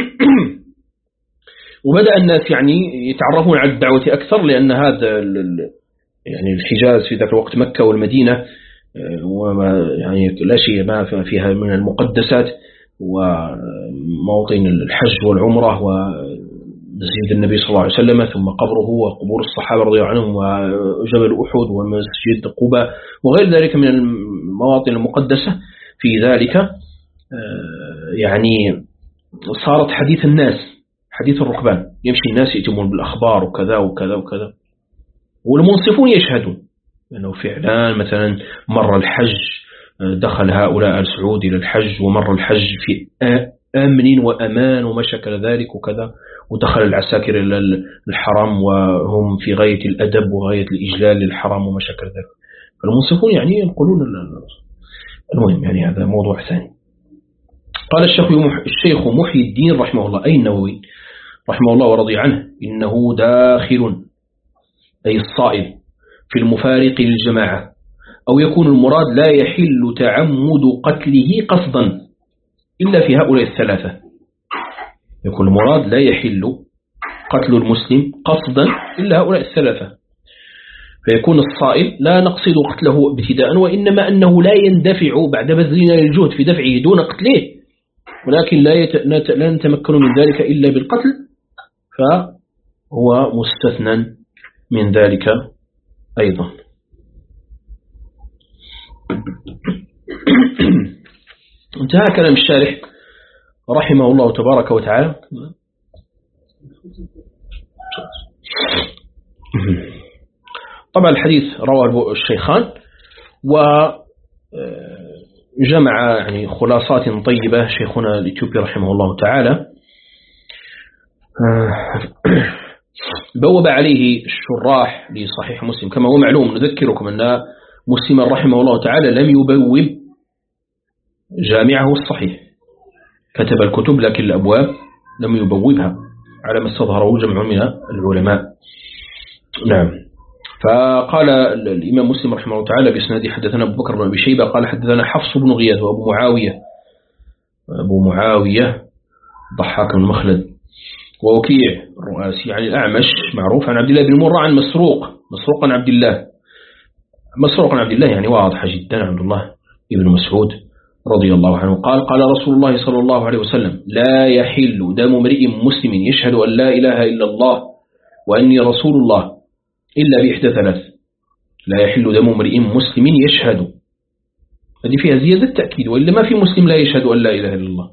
وبدأ الناس يعني يتعرفون على الدعوة أكثر، لأن هذا يعني الحجاز في ذاك الوقت مكة والمدينة وما يعني لا شيء ما فيها من المقدسات وموطن الحج والعمرة ومسجد النبي صلى الله عليه وسلم ثم قبره وقبور الصحابة رضي الله عنهم وجبل أحد ومسجد قباء وغير ذلك من المواطن المقدسة. في ذلك يعني صارت حديث الناس، حديث الركبان، يمشي الناس يتمون بالأخبار وكذا وكذا وكذا، والمنصفون يشهدون أنه فعلا مثلا مر الحج دخل هؤلاء آل سعود إلى الحج ومر الحج في أمن وأمان وما شكل ذلك وكذا، ودخل العساكر إلى الحرم وهم في غاية الأدب وغاية الإجلال للحرم وما شكل ذلك. فالمنصفون يعني ينقلون المهم، يعني هذا موضوع ثاني. قال الشيخ الشيخ محي الدين رحمه الله أي النووي رحمه الله ورضي عنه: إنه داخل أي الصائل في المفارق للجماعة، أو يكون المراد لا يحل تعمد قتله قصدا إلا في هؤلاء الثلاثة. يكون المراد لا يحل قتل المسلم قصدا إلا هؤلاء الثلاثة، فيكون الصائل لا نقصد قتله ابتداء، وإنما أنه لا يندفع بعد بذلنا للجهد في دفعه دون قتله، ولكن لا, يت... لا نتمكن من ذلك إلا بالقتل، فهو مستثنى من ذلك أيضا. انتهى كلام الشارح رحمه الله تبارك وتعالى. طبعا الحديث رواه الشيخان وجمع يعني خلاصات طيبة شيخنا الإثيوبي رحمه الله تعالى، بوب عليه الشراح لصحيح مسلم. كما هو معلوم نذكركم أن مسلم رحمه الله تعالى لم يبوب جامعه الصحيح، كتب الكتب لكن الأبواب لم يبوبها على ما استظهره جمع من العلماء. نعم. فقال الإمام مسلم رحمه الله تعالى بإسناده: حدثنا أبو بكر بن أبي شيبة قال حدثنا حفص بن غياث وأبو معاوية أبو معاوية ضحاك بن مخلد ووكيع الرؤاسي عن الأعمش معروف عن عبد الله بن مرة عن مسروق مسروق عن عبد الله مسروق عن عبد الله يعني واضحة جدا، عبد الله ابن مسعود رضي الله عنه قال: قال رسول الله صلى الله عليه وسلم: لا يحل دم امرئ مسلم يشهد أن لا إله إلا الله وأني رسول الله إلا بإحدى ثلاث. لا يحل دم امرئ مسلم يشهد، هذه فيها زيادة تأكيد، وإلا ما في مسلم لا يشهد أن لا إله إلا الله،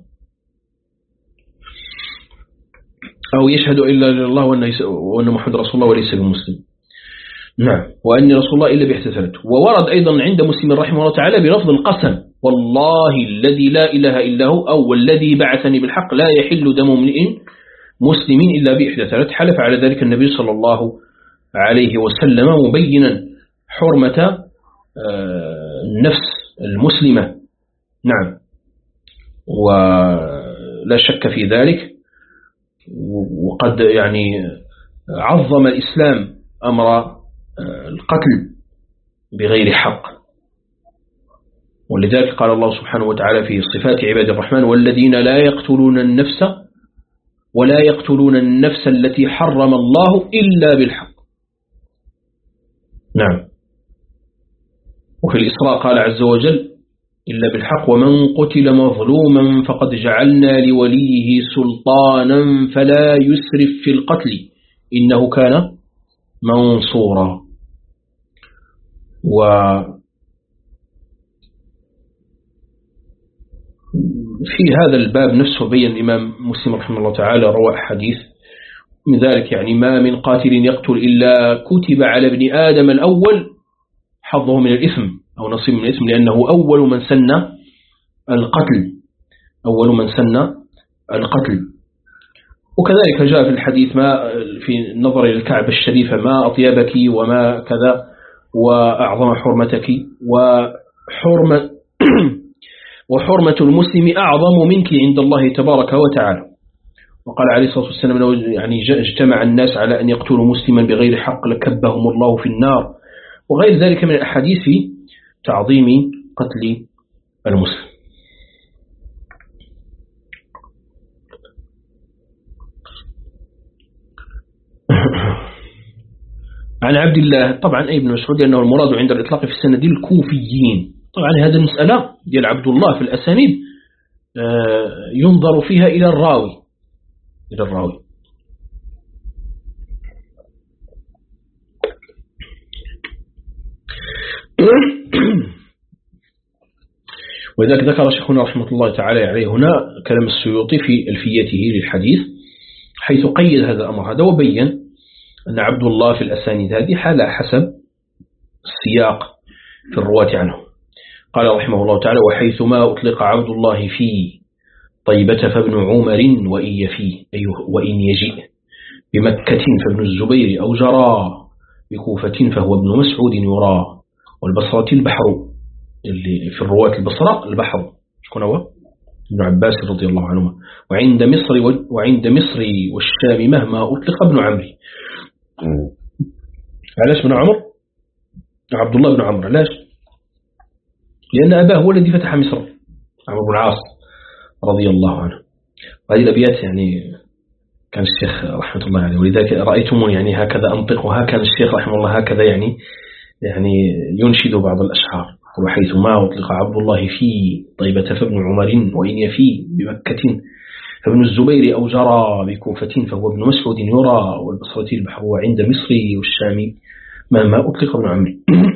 أو يشهد إلا الله وأن محمد رسول الله وليس بمسلم. نعم. وأني رسول الله إلا بإحدى ثلاث. وورد أيضا عند مسلم رحمه الله تعالى بلفظ القسم: والله الذي لا إله إلا هو أو والذي بعثني بالحق لا يحل دم امرئ مسلم إلا بإحدى ثلاث. حلف على ذلك النبي صلى الله عليه وسلم مبينا حرمة النفس المسلمة. نعم. ولا شك في ذلك، وقد يعني عظم الإسلام أمر القتل بغير حق، ولذلك قال الله سبحانه وتعالى في صفات عباد الرحمن: والذين لا يقتلون النفس ولا يقتلون النفس التي حرم الله إلا بالحق. نعم. وفي الإسراء قال عز وجل: إلا بالحق ومن قتل مظلوما فقد جعلنا لوليه سلطانا فلا يسرف في القتل إنه كان منصورا. وفي هذا الباب نفسه بين الإمام مسلم رحمه الله تعالى روى حديث من ذلك، يعني ما من قاتل يقتل إلا كتب على ابن آدم الأول حظه من الإثم أو نصيب من الإثم، لأنه أول من سن القتل أول من سن القتل. وكذلك جاء في الحديث ما في النظر إلى الكعبة الشريفة: ما أطيبك وما كذا وأعظم حرمتك، وحرمة وحرمة المسلم أعظم منك عند الله تبارك وتعالى. وقال عليه الصلاة والسلام: لو يعني اجتمع الناس على أن يقتلوا مسلما بغير حق لكبهم الله في النار، وغير ذلك من الأحاديث في تعظيم قتل المسلم. عن عبد الله طبعا أي ابن مسعود أنه المراد عند الإطلاق في السند الكوفيين. طبعا هذا المسألة ديال عبد الله في الأسانيد ينظر فيها إلى الراوي إلى الراوي ولذلك ذكر شيخنا رحمة الله تعالى عليه هنا كلام السيوطي في ألفيته للحديث، حيث قيد هذا الأمر هذا وبين أن عبد الله في الأسانيد هذه حالة حسب السياق في الرواة عنه. قال رحمه الله تعالى: وحيثما أطلق عبد الله في طيبة فابن عمر وإن يفي وإن يجيء بمكة فابن الزبير أو جرى بكوفة فهو ابن مسعود يرى والبصرة البحر، اللي في الرواة البصرة البحر شكون هو؟ ابن عباس رضي الله عنهما. وعند مصر وعند مصر والشام مهما أطلق ابن عمرو. علاش ابن عمرو؟ عبد الله بن عمرو. علاش؟ لأن أباه هو الذي فتح مصر، عمرو بن العاص رضي الله عنه. وهذه الأبيات يعني كان الشيخ رحمة الله عليه، ولذلك رأيتموني يعني هكذا أنطق، وهكذا الشيخ رحمه الله هكذا يعني يعني ينشد بعض الأشعار: وحيثما أطلق عبد الله في طيبة فابن عمر وإن يفي بمكة فابن الزبير أو جرى بكوفة فهو ابن مسعود يرى والبصرة البحر وعند مصر والشام مهما أطلق ابن عمرو.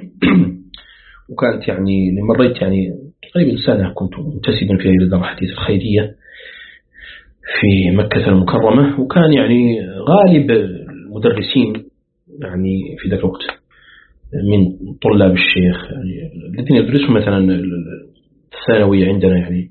وكانت يعني مريت يعني تقريبا سنة كنت منتسبا فيها إلى دار الحديث الخيرية في مكة المكرمة، وكان يعني غالب المدرسين يعني في ذاك الوقت من طلاب الشيخ يعني الذين يدرسون مثلا الثانوية عندنا يعني.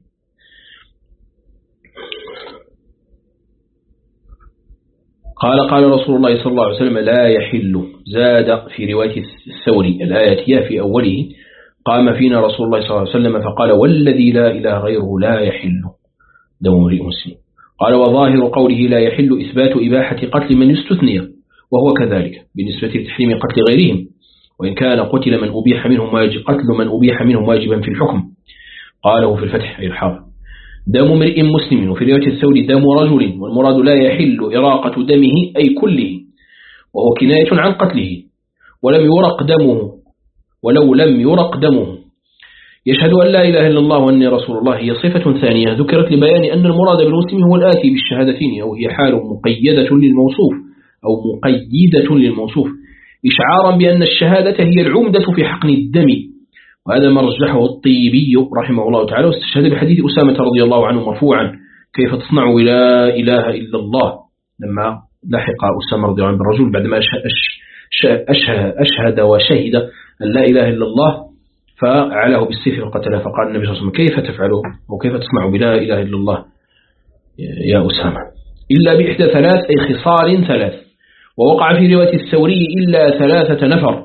قال قال رسول الله صلى الله عليه وسلم: لا يحل. زاد في رواية الثوري الآية في أوله: قام فينا رسول الله صلى الله عليه وسلم فقال: والذي لا إله غيره لا يحل دم امرئ مسلم. قال: وظاهر قوله لا يحل إثبات إباحة قتل من يستثني، وهو كذلك بالنسبة لتحريم قتل غيرهم، وإن كان قتل من أبيح منهم واجب قتل من أبيح منهم واجبا في الحكم. قاله في الفتح أي الحافظ: دم امرئ مسلم. وفي رواية الثوري: دم رجل، والمراد لا يحل إراقة دمه أي كله، وهو كناية عن قتله. ولم يرق دمه ولو لم يرق دمه. يشهد أن لا إله إلا الله وأني رسول الله هي صفة ثانية ذكرت لبيان أن المراد بالمسلم هو الآتي بالشهادتين، أو هي حال مقيدة للموصوف أو مقيدة للموصوف، إشعارا بأن الشهادة هي العمدة في حقن الدم. وهذا ما رجحه الطيبي رحمه الله تعالى، واستشهد بحديث أسامة رضي الله عنه مرفوعا: كيف تصنع لا إله إلا الله، لما لحق أسامة رضي الله عنه بالرجل بعدما أشهد, أشهد وشهد أن لا إله إلا الله فعله بالسيف وقتله، فقال النبي صلى الله عليه وسلم: كيف تفعله وكيف تصنع بلا إله إلا الله يا أسامة؟ إلا بإحدى ثلاث أي خصال ثلاث. ووقع في رواية الثوري: إلا ثلاثة نفر: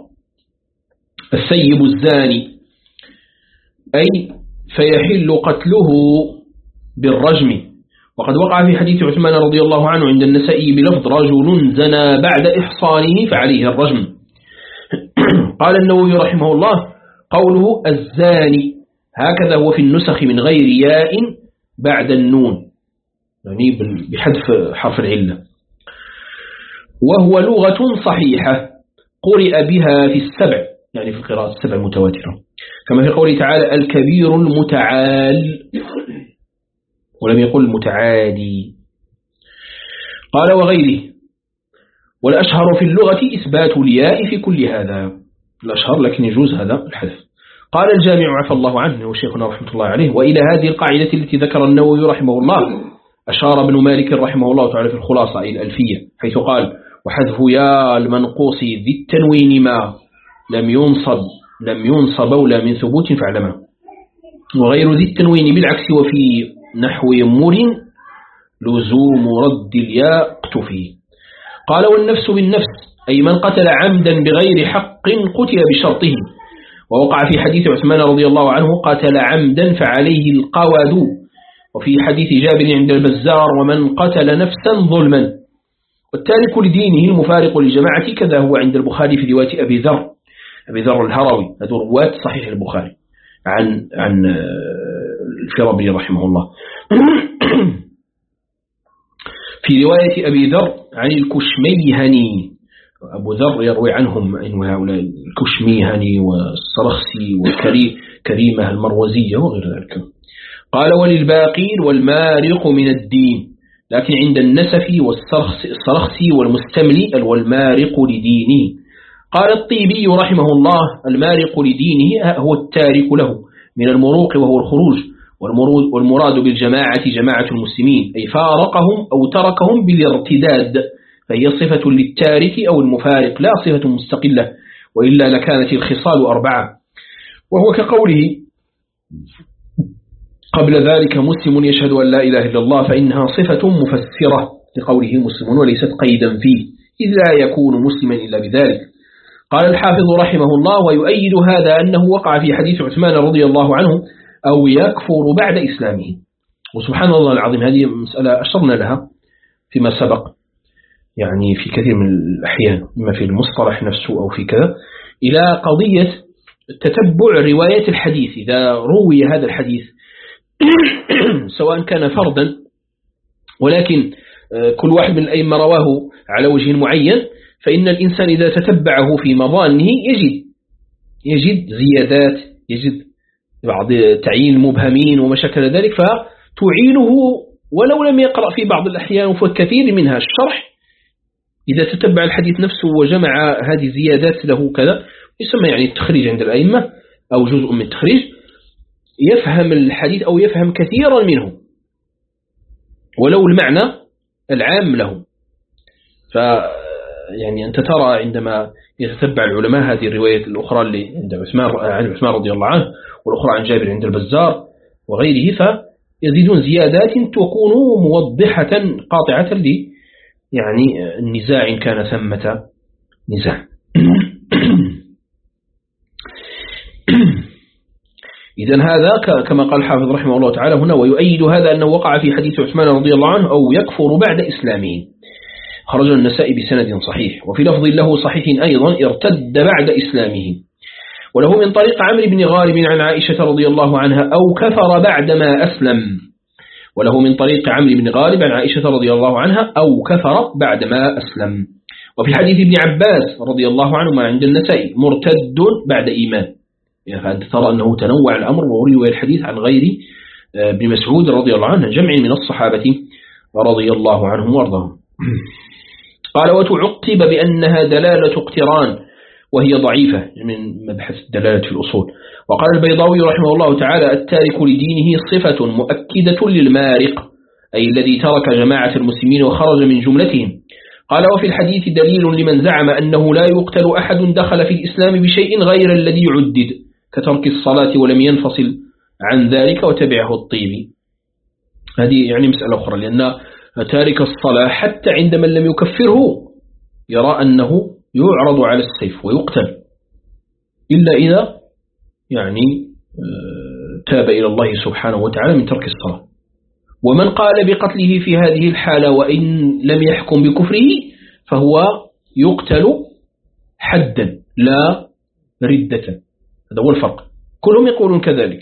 السيب الزاني، أي فيحل قتله بالرجم. وقد وقع في حديث عثمان رضي الله عنه عند النسائي بلفظ: رجل زنى بعد إحصانه فعليه الرجم. قال النووي رحمه الله: قوله الزاني هكذا هو في النسخ من غير ياء بعد النون، يعني بحذف حرف العلة. وهو لغة صحيحة قرئ بها في السبع، يعني في القراءة السبع المتواترة، كما في قوله تعالى: الكبير المتعال، ولم يقل المتعادي. قال: وغيره. والأشهر في اللغة إثبات الياء في كل هذا، الأشهر لكن يجوز هذا الحذف. قال الجامع عفى الله عنه وشيخنا رحمة الله عليه: وإلى هذه القاعدة التي ذكر النووي رحمه الله أشار ابن مالك رحمه الله تعالى في الخلاصة أي الألفية، حيث قال: وحذف يا المنقوص ذي التنوين ما لم ينصب لم ينصب ولا من ثبوت فعلما، وغير ذي التنوين بالعكس وفي نحو مر لزوم رد الياء اقتفي. قال: والنفس بالنفس أي من قتل عمدا بغير حق قتل بشرطه. ووقع في حديث عثمان رضي الله عنه: قتل عمدا فعليه القود. وفي حديث جابر عند البزار: ومن قتل نفسا ظلما. والتارك لدينه المفارق لجماعة كذا هو عند البخاري في رواية أبي ذر أبي ذر الهروي، هذا رواة صحيح البخاري عن عن الفرابري رحمه الله. في رواية أبي ذر عن الكشميهني، أبو ذر يروي عنهم عن هؤلاء الكشميهني والسرخسي وكريمة المروزية وغير ذلك. قال: وللباقين والمارق من الدين، لكن عند النسفي والسرخسي والمستملي والمارق لدينه. قال الطيبي رحمه الله: المارق لدينه هو التارك له من المروق وهو الخروج، والمراد بالجماعة جماعة المسلمين، أي فارقهم أو تركهم بالارتداد، فهي صفة للتارك أو المفارق لا صفة مستقلة، وإلا لكانت الخصال أربعة. وهو كقوله: قبل ذلك مسلم يشهد أن لا إله إلا الله فإنها صفة مفسرة لقوله مسلم وليست قيدا فيه، إذ لا يكون مسلما إلا بذلك. قال الحافظ رحمه الله: ويؤيد هذا أنه وقع في حديث عثمان رضي الله عنه أو يكفر بعد إسلامه. وسبحان الله العظيم، هذه مسألة أشرنا لها فيما سبق، يعني في كثير من الأحيان إما في المصطلح نفسه أو في كذا، إلى قضية تتبع رواية الحديث. إذا روي هذا الحديث سواء كان فردا، ولكن كل واحد من الأئمة رواه على وجه معين، فإن الإنسان إذا تتبعه في مظانه يجد يجد زيادات، يجد بعض تعيين المبهمين وما شكل ذلك، فتعينه ولو لم يقرأ في بعض الأحيان وفي كثير منها الشرح. إذا تتبع الحديث نفسه وجمع هذه الزيادات له كذا، يسمى يعني التخريج عند الأئمة أو جزء من التخريج، يفهم الحديث أو يفهم كثيرا منه ولو المعنى العام له. ف يعني أنت ترى عندما يتتبع العلماء هذه الرواية الأخرى اللي عند عثمان عن عثمان رضي الله عنه، والأخرى عن جابر عند البزار وغيره، فيزيدون زيادات تكون موضحة قاطعة لي يعني النزاع إن كان ثمة نزاع. إذن هذا كما قال الحافظ رحمه الله تعالى هنا: ويؤيد هذا أنه وقع في حديث عثمان رضي الله عنه أو يكفر بعد إسلامه. خرج النسائي بسند صحيح، وفي لفظ له صحيح أيضا: ارتد بعد إسلامه. وله من طريق عمرو بن غالب عن عائشة رضي الله عنها أو كفر بعدما أسلم. وله من طريق عمرو بن غالب عن عائشة رضي الله عنها أو كفر بعدما أسلم. وفي حديث ابن عباس رضي الله عنه ما عند النسائي: مرتد بعد إيمان. يعني فأنت ترى أنه تنوع الأمر، وروي الحديث عن غير ابن مسعود رضي الله عنه، جمع من الصحابة رضي الله عنهم وارضاهم. قال: وتعقب بأنها دلالة اقتران وهي ضعيفة، من مبحث الدلالة في الأصول. وقال البيضاوي رحمه الله تعالى: التارك لدينه صفة مؤكدة للمارق، أي الذي ترك جماعة المسلمين وخرج من جملتهم. قال: وفي الحديث دليل لمن زعم أنه لا يقتل أحد دخل في الإسلام بشيء غير الذي يعدد، كترك الصلاة ولم ينفصل عن ذلك وتبعه الطيبي. هذه يعني مسألة أخرى، لأن تارك الصلاة حتى عند من لم يكفره يرى أنه يعرض على السيف ويقتل، إلا إذا يعني تاب إلى الله سبحانه وتعالى من ترك الصلاة. ومن قال بقتله في هذه الحالة وإن لم يحكم بكفره فهو يقتل حدا لا ردة. هذا هو الفرق، كلهم يقولون كذلك،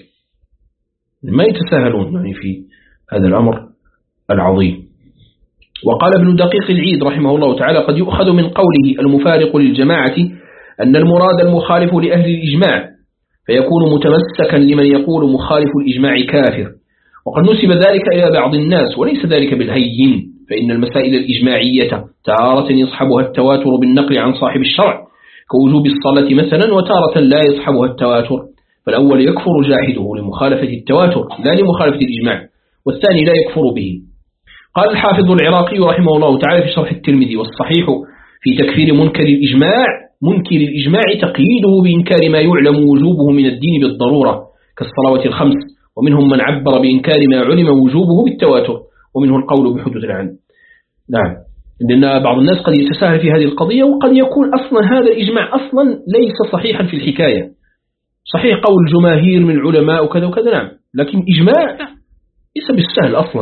ما يتساهلون يعني في هذا الأمر العظيم. وقال ابن دقيق العيد رحمه الله تعالى: قد يؤخذ من قوله المفارق للجماعة أن المراد المخالف لأهل الإجماع، فيكون متمسكا لمن يقول مخالف الإجماع كافر. وقد نسب ذلك إلى بعض الناس، وليس ذلك بالهين، فإن المسائل الإجماعية تارة يصحبها التواتر بالنقل عن صاحب الشرع، كوجوب الصلاة مثلا، وتارة لا يصحبها التواتر، فالأول يكفر جاحده لمخالفة التواتر لا لمخالفة الإجماع، والثاني لا يكفر به. قال الحافظ العراقي رحمه الله تعالى في شرح الترمذي: والصحيح في تكفير منكر الإجماع منكر الإجماع تقييده بإنكار ما يعلم وجوبه من الدين بالضرورة كالصلوات الخمس، ومنهم من عبر بإنكار ما علم وجوبه بالتواتر، ومنه القول بحدوث العلم. نعم، لأن بعض الناس قد يتساهل في هذه القضية، وقد يكون أصلا هذا الإجماع أصلا ليس صحيحا في الحكاية، صحيح قول جماهير من العلماء وكذا وكذا، نعم، لكن إجماع ليس بالسهل أصلا،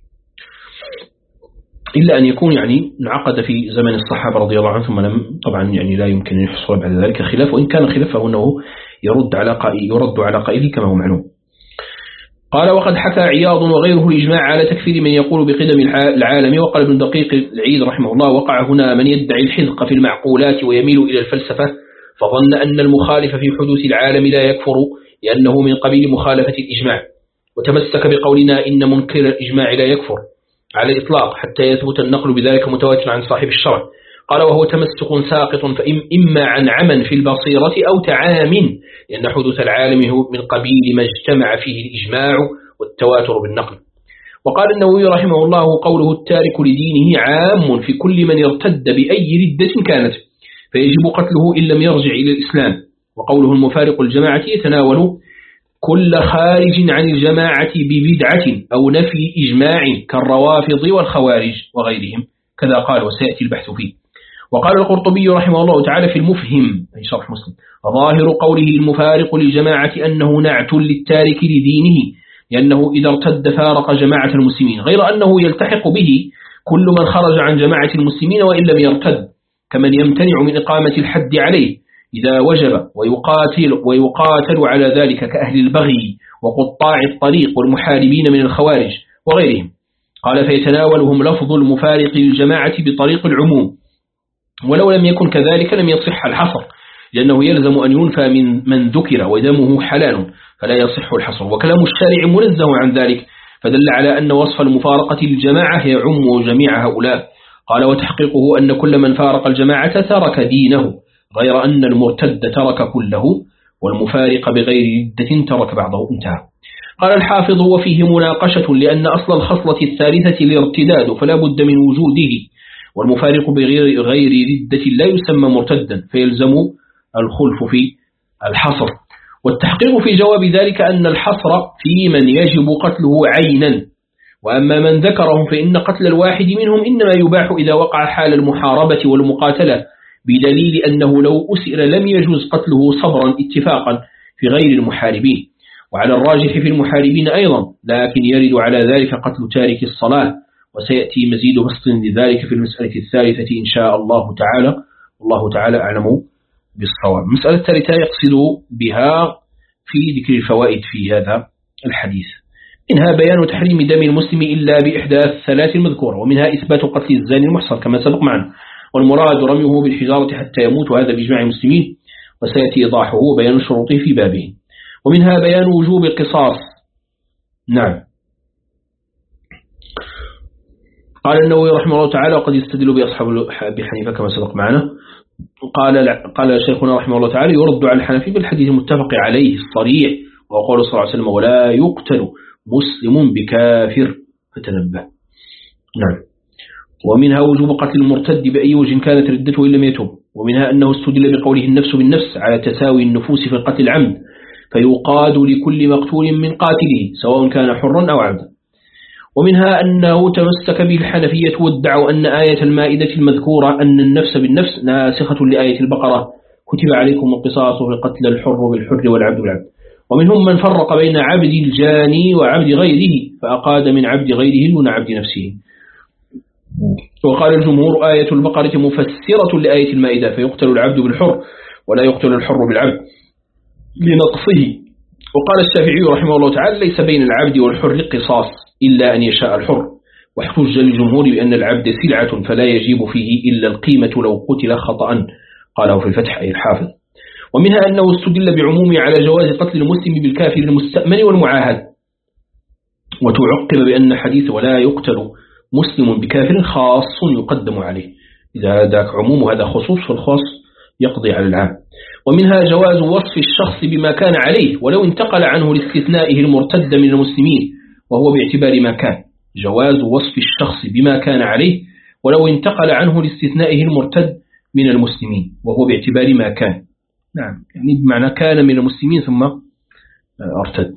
إلا أن يكون يعني انعقد في زمن الصحابة رضي الله عنهم، ثم لم طبعا يعني لا يمكن أن يحصل بعد ذلك خلاف، وإن كان خلافه أنه يرد على قائل يرد على قائله كما هو معلوم. قال: وقد حكى عياض وغيره الإجماع على تكفير من يقول بقدم العالم. وقال ابن دقيق العيد رحمه الله: وقع هنا من يدعي الحذق في المعقولات ويميل إلى الفلسفة، فظن أن المخالف في حدوث العالم لا يكفر لأنه من قبيل مخالفة الإجماع، وتمسك بقولنا إن منكر الإجماع لا يكفر على الإطلاق حتى يثبت النقل بذلك متواتر عن صاحب الشرع. قال: وهو تمسك ساقط، فإما عن عمى في البصيرة أو تعام، لأن حدوث العالم هو من قبيل ما اجتمع فيه الإجماع والتواتر بالنقل. وقال النووي رحمه الله: قوله التارك لدينه عام في كل من ارتد بأي ردة كانت، فيجب قتله إن لم يرجع إلى الإسلام. وقوله المفارق الجماعة يتناول كل خارج عن الجماعة ببدعة أو نفي إجماع كالروافض والخوارج وغيرهم، كذا قال وسيأتي البحث فيه. وقال القرطبي رحمه الله تعالى في المفهم أي شرح مسلم: ظاهر قوله المفارق للجماعة أنه نعت للتارك لدينه، لأنه إذا ارتد فارق جماعة المسلمين، غير أنه يلتحق به كل من خرج عن جماعة المسلمين وإن لم يرتد، كمن يمتنع من إقامة الحد عليه إذا وجب ويقاتل, ويقاتل على ذلك كأهل البغي وقطاع الطريق والمحاربين من الخوارج وغيرهم. قال: فيتناولهم لفظ المفارق للجماعة بطريق العموم، ولو لم يكن كذلك لم يصح الحصر، لأنه يلزم أن ينفى من من ذكر ودمه حلال فلا يصح الحصر، وكلام الشارع منزه عن ذلك، فدل على أن وصف المفارقة للجماعة يعم جميع هؤلاء. قال: وتحقيقه أن كل من فارق الجماعة ترك دينه، غير أن المرتد ترك كله، والمفارق بغير ردة ترك بعضه. انتهى. قال الحافظ: وفيه مناقشة، لأن أصل الخصلة الثالثة الارتداد فلا بد من وجوده، والمفارق بغير غير ردة لا يسمى مرتدا، فيلزم الخلف في الحصر. والتحقيق في جواب ذلك أن الحصر في من يجب قتله عينا، وأما من ذكرهم فإن قتل الواحد منهم إنما يباح إذا وقع حال المحاربة والمقاتلة، بدليل أنه لو أسئل لم يجوز قتله صبرا اتفاقا في غير المحاربين، وعلى الراجح في المحاربين أيضا، لكن يرد على ذلك قتل تارك الصلاة، وسيأتي مزيد بسط لذلك في المسألة الثالثة إن شاء الله تعالى، والله تعالى أعلم بالصواب. المسألة الثالثة يقصد بها في ذكر الفوائد في هذا الحديث، منها بيان تحريم دم المسلم إلا بإحدى الثلاث المذكورة، ومنها إثبات قتل الزاني المحصن كما سبق معنا، والمراد رميه بالحجارة حتى يموت، وهذا بإجماع المسلمين، وسيأتي إيضاحه وبيان شروطه في بابه. ومنها بيان وجوب القصاص. نعم. قال النووي رحمه الله تعالى: وقد يستدل بأصحاب أبي حنيفة كما سبق معنا. قال قال شيخنا رحمه الله تعالى: يرد على الحنفي بالحديث المتفق عليه الصريح، وقال صلى الله عليه وسلم: ولا يقتل مسلم بكافر، فتنبه. نعم. ومنها وجوب قتل المرتد بأي وجه كانت ردته إن لم يتوب، ومنها أنه استدل بقوله النفس بالنفس على تساوي النفوس في القتل العمد، فيقاد لكل مقتول من قاتله سواء كان حرا أو عبدا. ومنها أنه تمسك به الحنفية وادعوا أن آية المائدة المذكورة أن النفس بالنفس ناسخة لآية البقرة: كتب عليكم القصاص في قتل الحر بالحر والعبد بالعبد. ومنهم من فرق بين عبد الجاني وعبد غيره، فأقاد من عبد غيره دون عبد نفسه. وقال الجمهور: آية البقرة مفسرة لآية المائدة، فيقتل العبد بالحر ولا يقتل الحر بالعبد لنقصه. وقال الشافعي رحمه الله تعالى: ليس بين العبد والحر قصاص إلا أن يشاء الحر. واحتج الجمهور بأن العبد سلعة فلا يجيب فيه إلا القيمة لو قتل خطأ، قاله في الفتح أي الحافظ. ومنها أنه استدل بعمومه على جواز قتل المسلم بالكافر المستأمن والمعاهد، وتعقب بأن حديث ولا يقتل مسلم بكافر خاص يقدم عليه، إذا ذاك عموم وهذا خصوص، فالخاص يقضي على العام. ومنها جواز وصف الشخص بما كان عليه ولو انتقل عنه لاستثنائه المرتد من المسلمين، وهو باعتبار ما كان. جواز وصف الشخص بما كان عليه ولو انتقل عنه لاستثنائه المرتد من المسلمين، وهو باعتبار ما كان. نعم، يعني بمعنى كان من المسلمين ثم ارتد.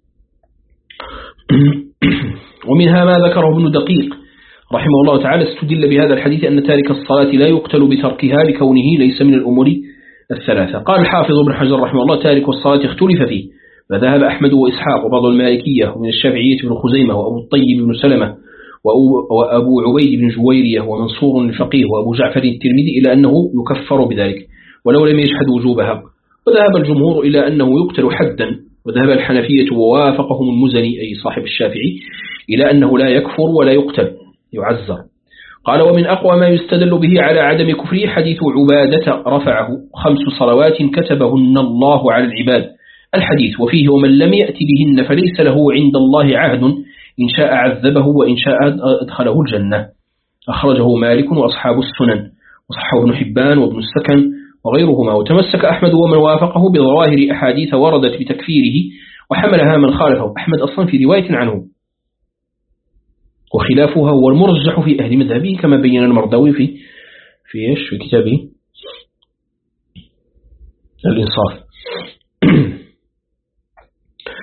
ومنها ما ذكره ابن دقيق رحمه الله تعالى: استدل بهذا الحديث أن تارك الصلاة لا يقتل بتركها لكونه ليس من الأمور الثلاثة. قال الحافظ ابن حجر رحمه الله: تارك الصلاة اختلف فيه، فذهب أحمد وإسحاق وبعض المالكية ومن الشافعية بن خزيمة وأبو الطيب بن سلمة وأبو عبيد بن جويرية ومنصور الفقيه وأبو جعفر الترمذي إلى أنه يكفر بذلك ولو لم يجحد وجوبها. وذهب الجمهور إلى أنه يقتل حدا، وذهب الحنفية ووافقهم المزني أي صاحب الشافعي إلى أنه لا يكفر ولا يقتل، يعزر. قال: ومن أقوى ما يستدل به على عدم كفره حديث عبادة رفعه: خمس صلوات كتبهن الله على العباد، الحديث. وفيه: ومن لم يأت بهن فليس له عند الله عهد، إن شاء عذبه وإن شاء أدخله الجنة. أخرجه مالك وأصحاب السنن، وصححه ابن حبان وابن السكن وغيرهما. وتمسك أحمد ومن وافقه بظواهر أحاديث وردت بتكفيره، وحملها من خالفه. أحمد أصلا في رواية عنه، وخلافها هو المرجح في أهل مذهبه، كما بين المرداوي في في إيش في كتابه الإنصاف.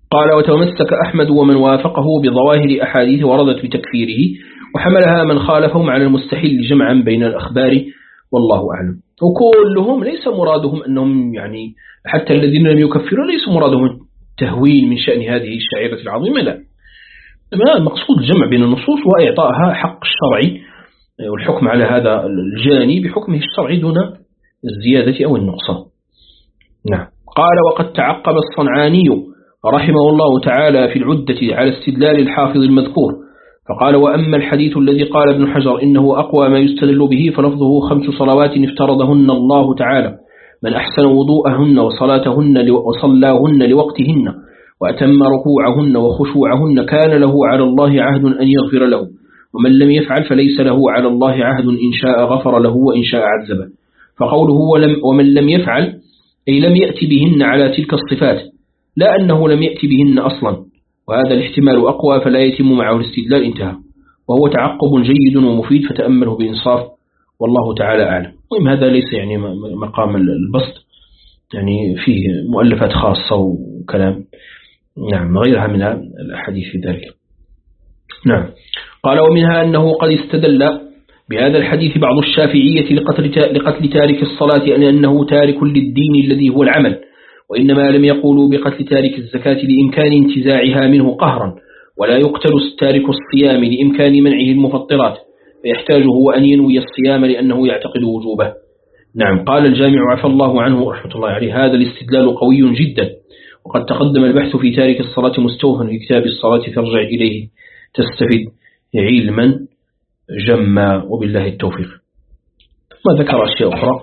قال وتمسك أحمد ومن وافقه بظواهر أحاديث وردت بتكفيره وحملها من خالفهم على المستحيل جمعا بين الأخبار والله أعلم. وكلهم ليس مرادهم أنهم يعني حتى الذين لم يكفروا ليس مرادهم تهوين من شأن هذه الشعيرة العظيمة، لا، المقصود الجمع بين النصوص وإعطائها حق الشرعي والحكم على هذا الجاني بحكمه الشرعي دون الزيادة أو النقصان. نعم. قال وقد تعقب الصنعاني رحمه الله تعالى في العدة على استدلال الحافظ المذكور فقال وأما الحديث الذي قال ابن حجر إنه أقوى ما يستدل به فلفظه خمس صلوات افترضهن الله تعالى من أحسن وضوءهن وصلاتهن وصلاهن لوقتهن وأتم ركوعهن وخشوعهن كان له على الله عهد أن يغفر له، ومن لم يفعل فليس له على الله عهد إن شاء غفر له وإن شاء عذبه. فقوله ولم ومن لم يفعل أي لم يأتي بهن على تلك الصفات، لا أنه لم يأتي بهن أصلا، وهذا الاحتمال أقوى فلا يتم معه الاستدلال. انتهى. وهو تعقب جيد ومفيد فتأمله بإنصاف والله تعالى أعلم. وإن هذا ليس يعني مقام البسط، يعني فيه مؤلفات خاصة وكلام نعم غيرها من الأحاديث في ذلك. نعم. قال ومنها أنه قد استدل بهذا الحديث بعض الشافعية لقتل تارك الصلاة لأنه تارك للدين الذي هو العمل، وإنما لم يقولوا بقتل تارك الزكاة لإمكان انتزاعها منه قهرا، ولا يقتل تارك الصيام لإمكان منعه المفطرات فيحتاج هو أن ينوي الصيام لأنه يعتقد وجوبه. نعم. قال الجامع عفى الله عنه رحمة الله عليه هذا الاستدلال قوي جدا، وقد تقدم البحث في تارك الصلاة مستوفا في كتاب الصلاة فارجع إليه تستفد علما جما وبالله التوفيق. ما ذكر أشياء أخرى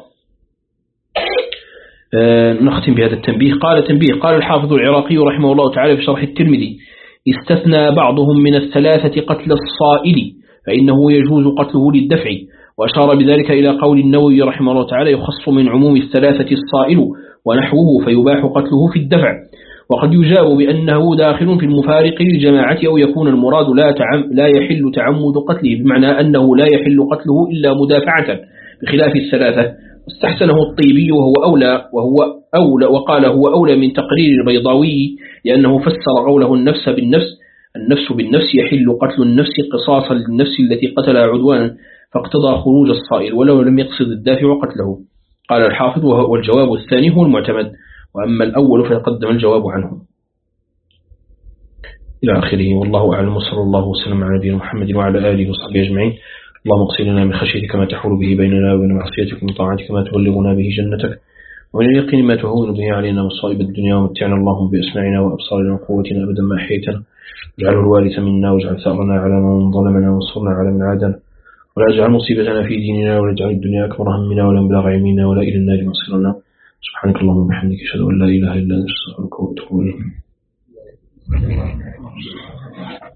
أه نختم بهذا التنبيه. قال تنبيه قال الحافظ العراقي رحمه الله تعالى في شرح الترمذي استثنى بعضهم من الثلاثة قتل الصائل فإنه يجوز قتله للدفع، وأشار بذلك إلى قول النووي رحمه الله تعالى يخص من عموم الثلاثة الصائل ونحوه فيباح قتله في الدفع. وقد يجاب بأنه داخل في المفارق للجماعة أو يكون المراد لا, تعم لا يحل تعمد قتله بمعنى أنه لا يحل قتله إلا مدافعة بخلاف الثلاثة. استحسنه الطيبي وهو أولى وهو أولى وقال هو أولى من تقرير البيضاوي لأنه فسر قوله النفس بالنفس النفس بالنفس يحل قتل النفس قصاصا للنفس التي قتلها عدوانا فاقتضى خروج الصائل ولو لم يقصد الدافع قتله. قال الحافظ والجواب الثاني هو المعتمد، وأما الأول فيقدم الجواب عنه إلى آخره. والله أعلم وصلى الله وسلم على نبينا محمد وعلى آله وصحبه أجمعين. اللهم اغفر لنا من خشيتك ما تحول به بيننا وبين معصيتك ومن طاعتك ما تبلغنا به جنتك ومن اليقين ما تهون به علينا مصائب الدنيا ومتعنا اللهم بأسماعنا وأبصارنا وقوتنا أبدا ما أحييتنا واجعله الوارث منا واجعل ثأرنا على من ظلمنا وانصرنا على من عادنا ولا تجعل مصيبتنا في ديننا ولا تجعل الدنيا أكبر همنا ولا مبلغ علمنا ولا إلى النار مصيرنا. سبحانك اللهم وبحمدك أشهد أن لا إله إلا أنت أستغفرك وأتوب إليك.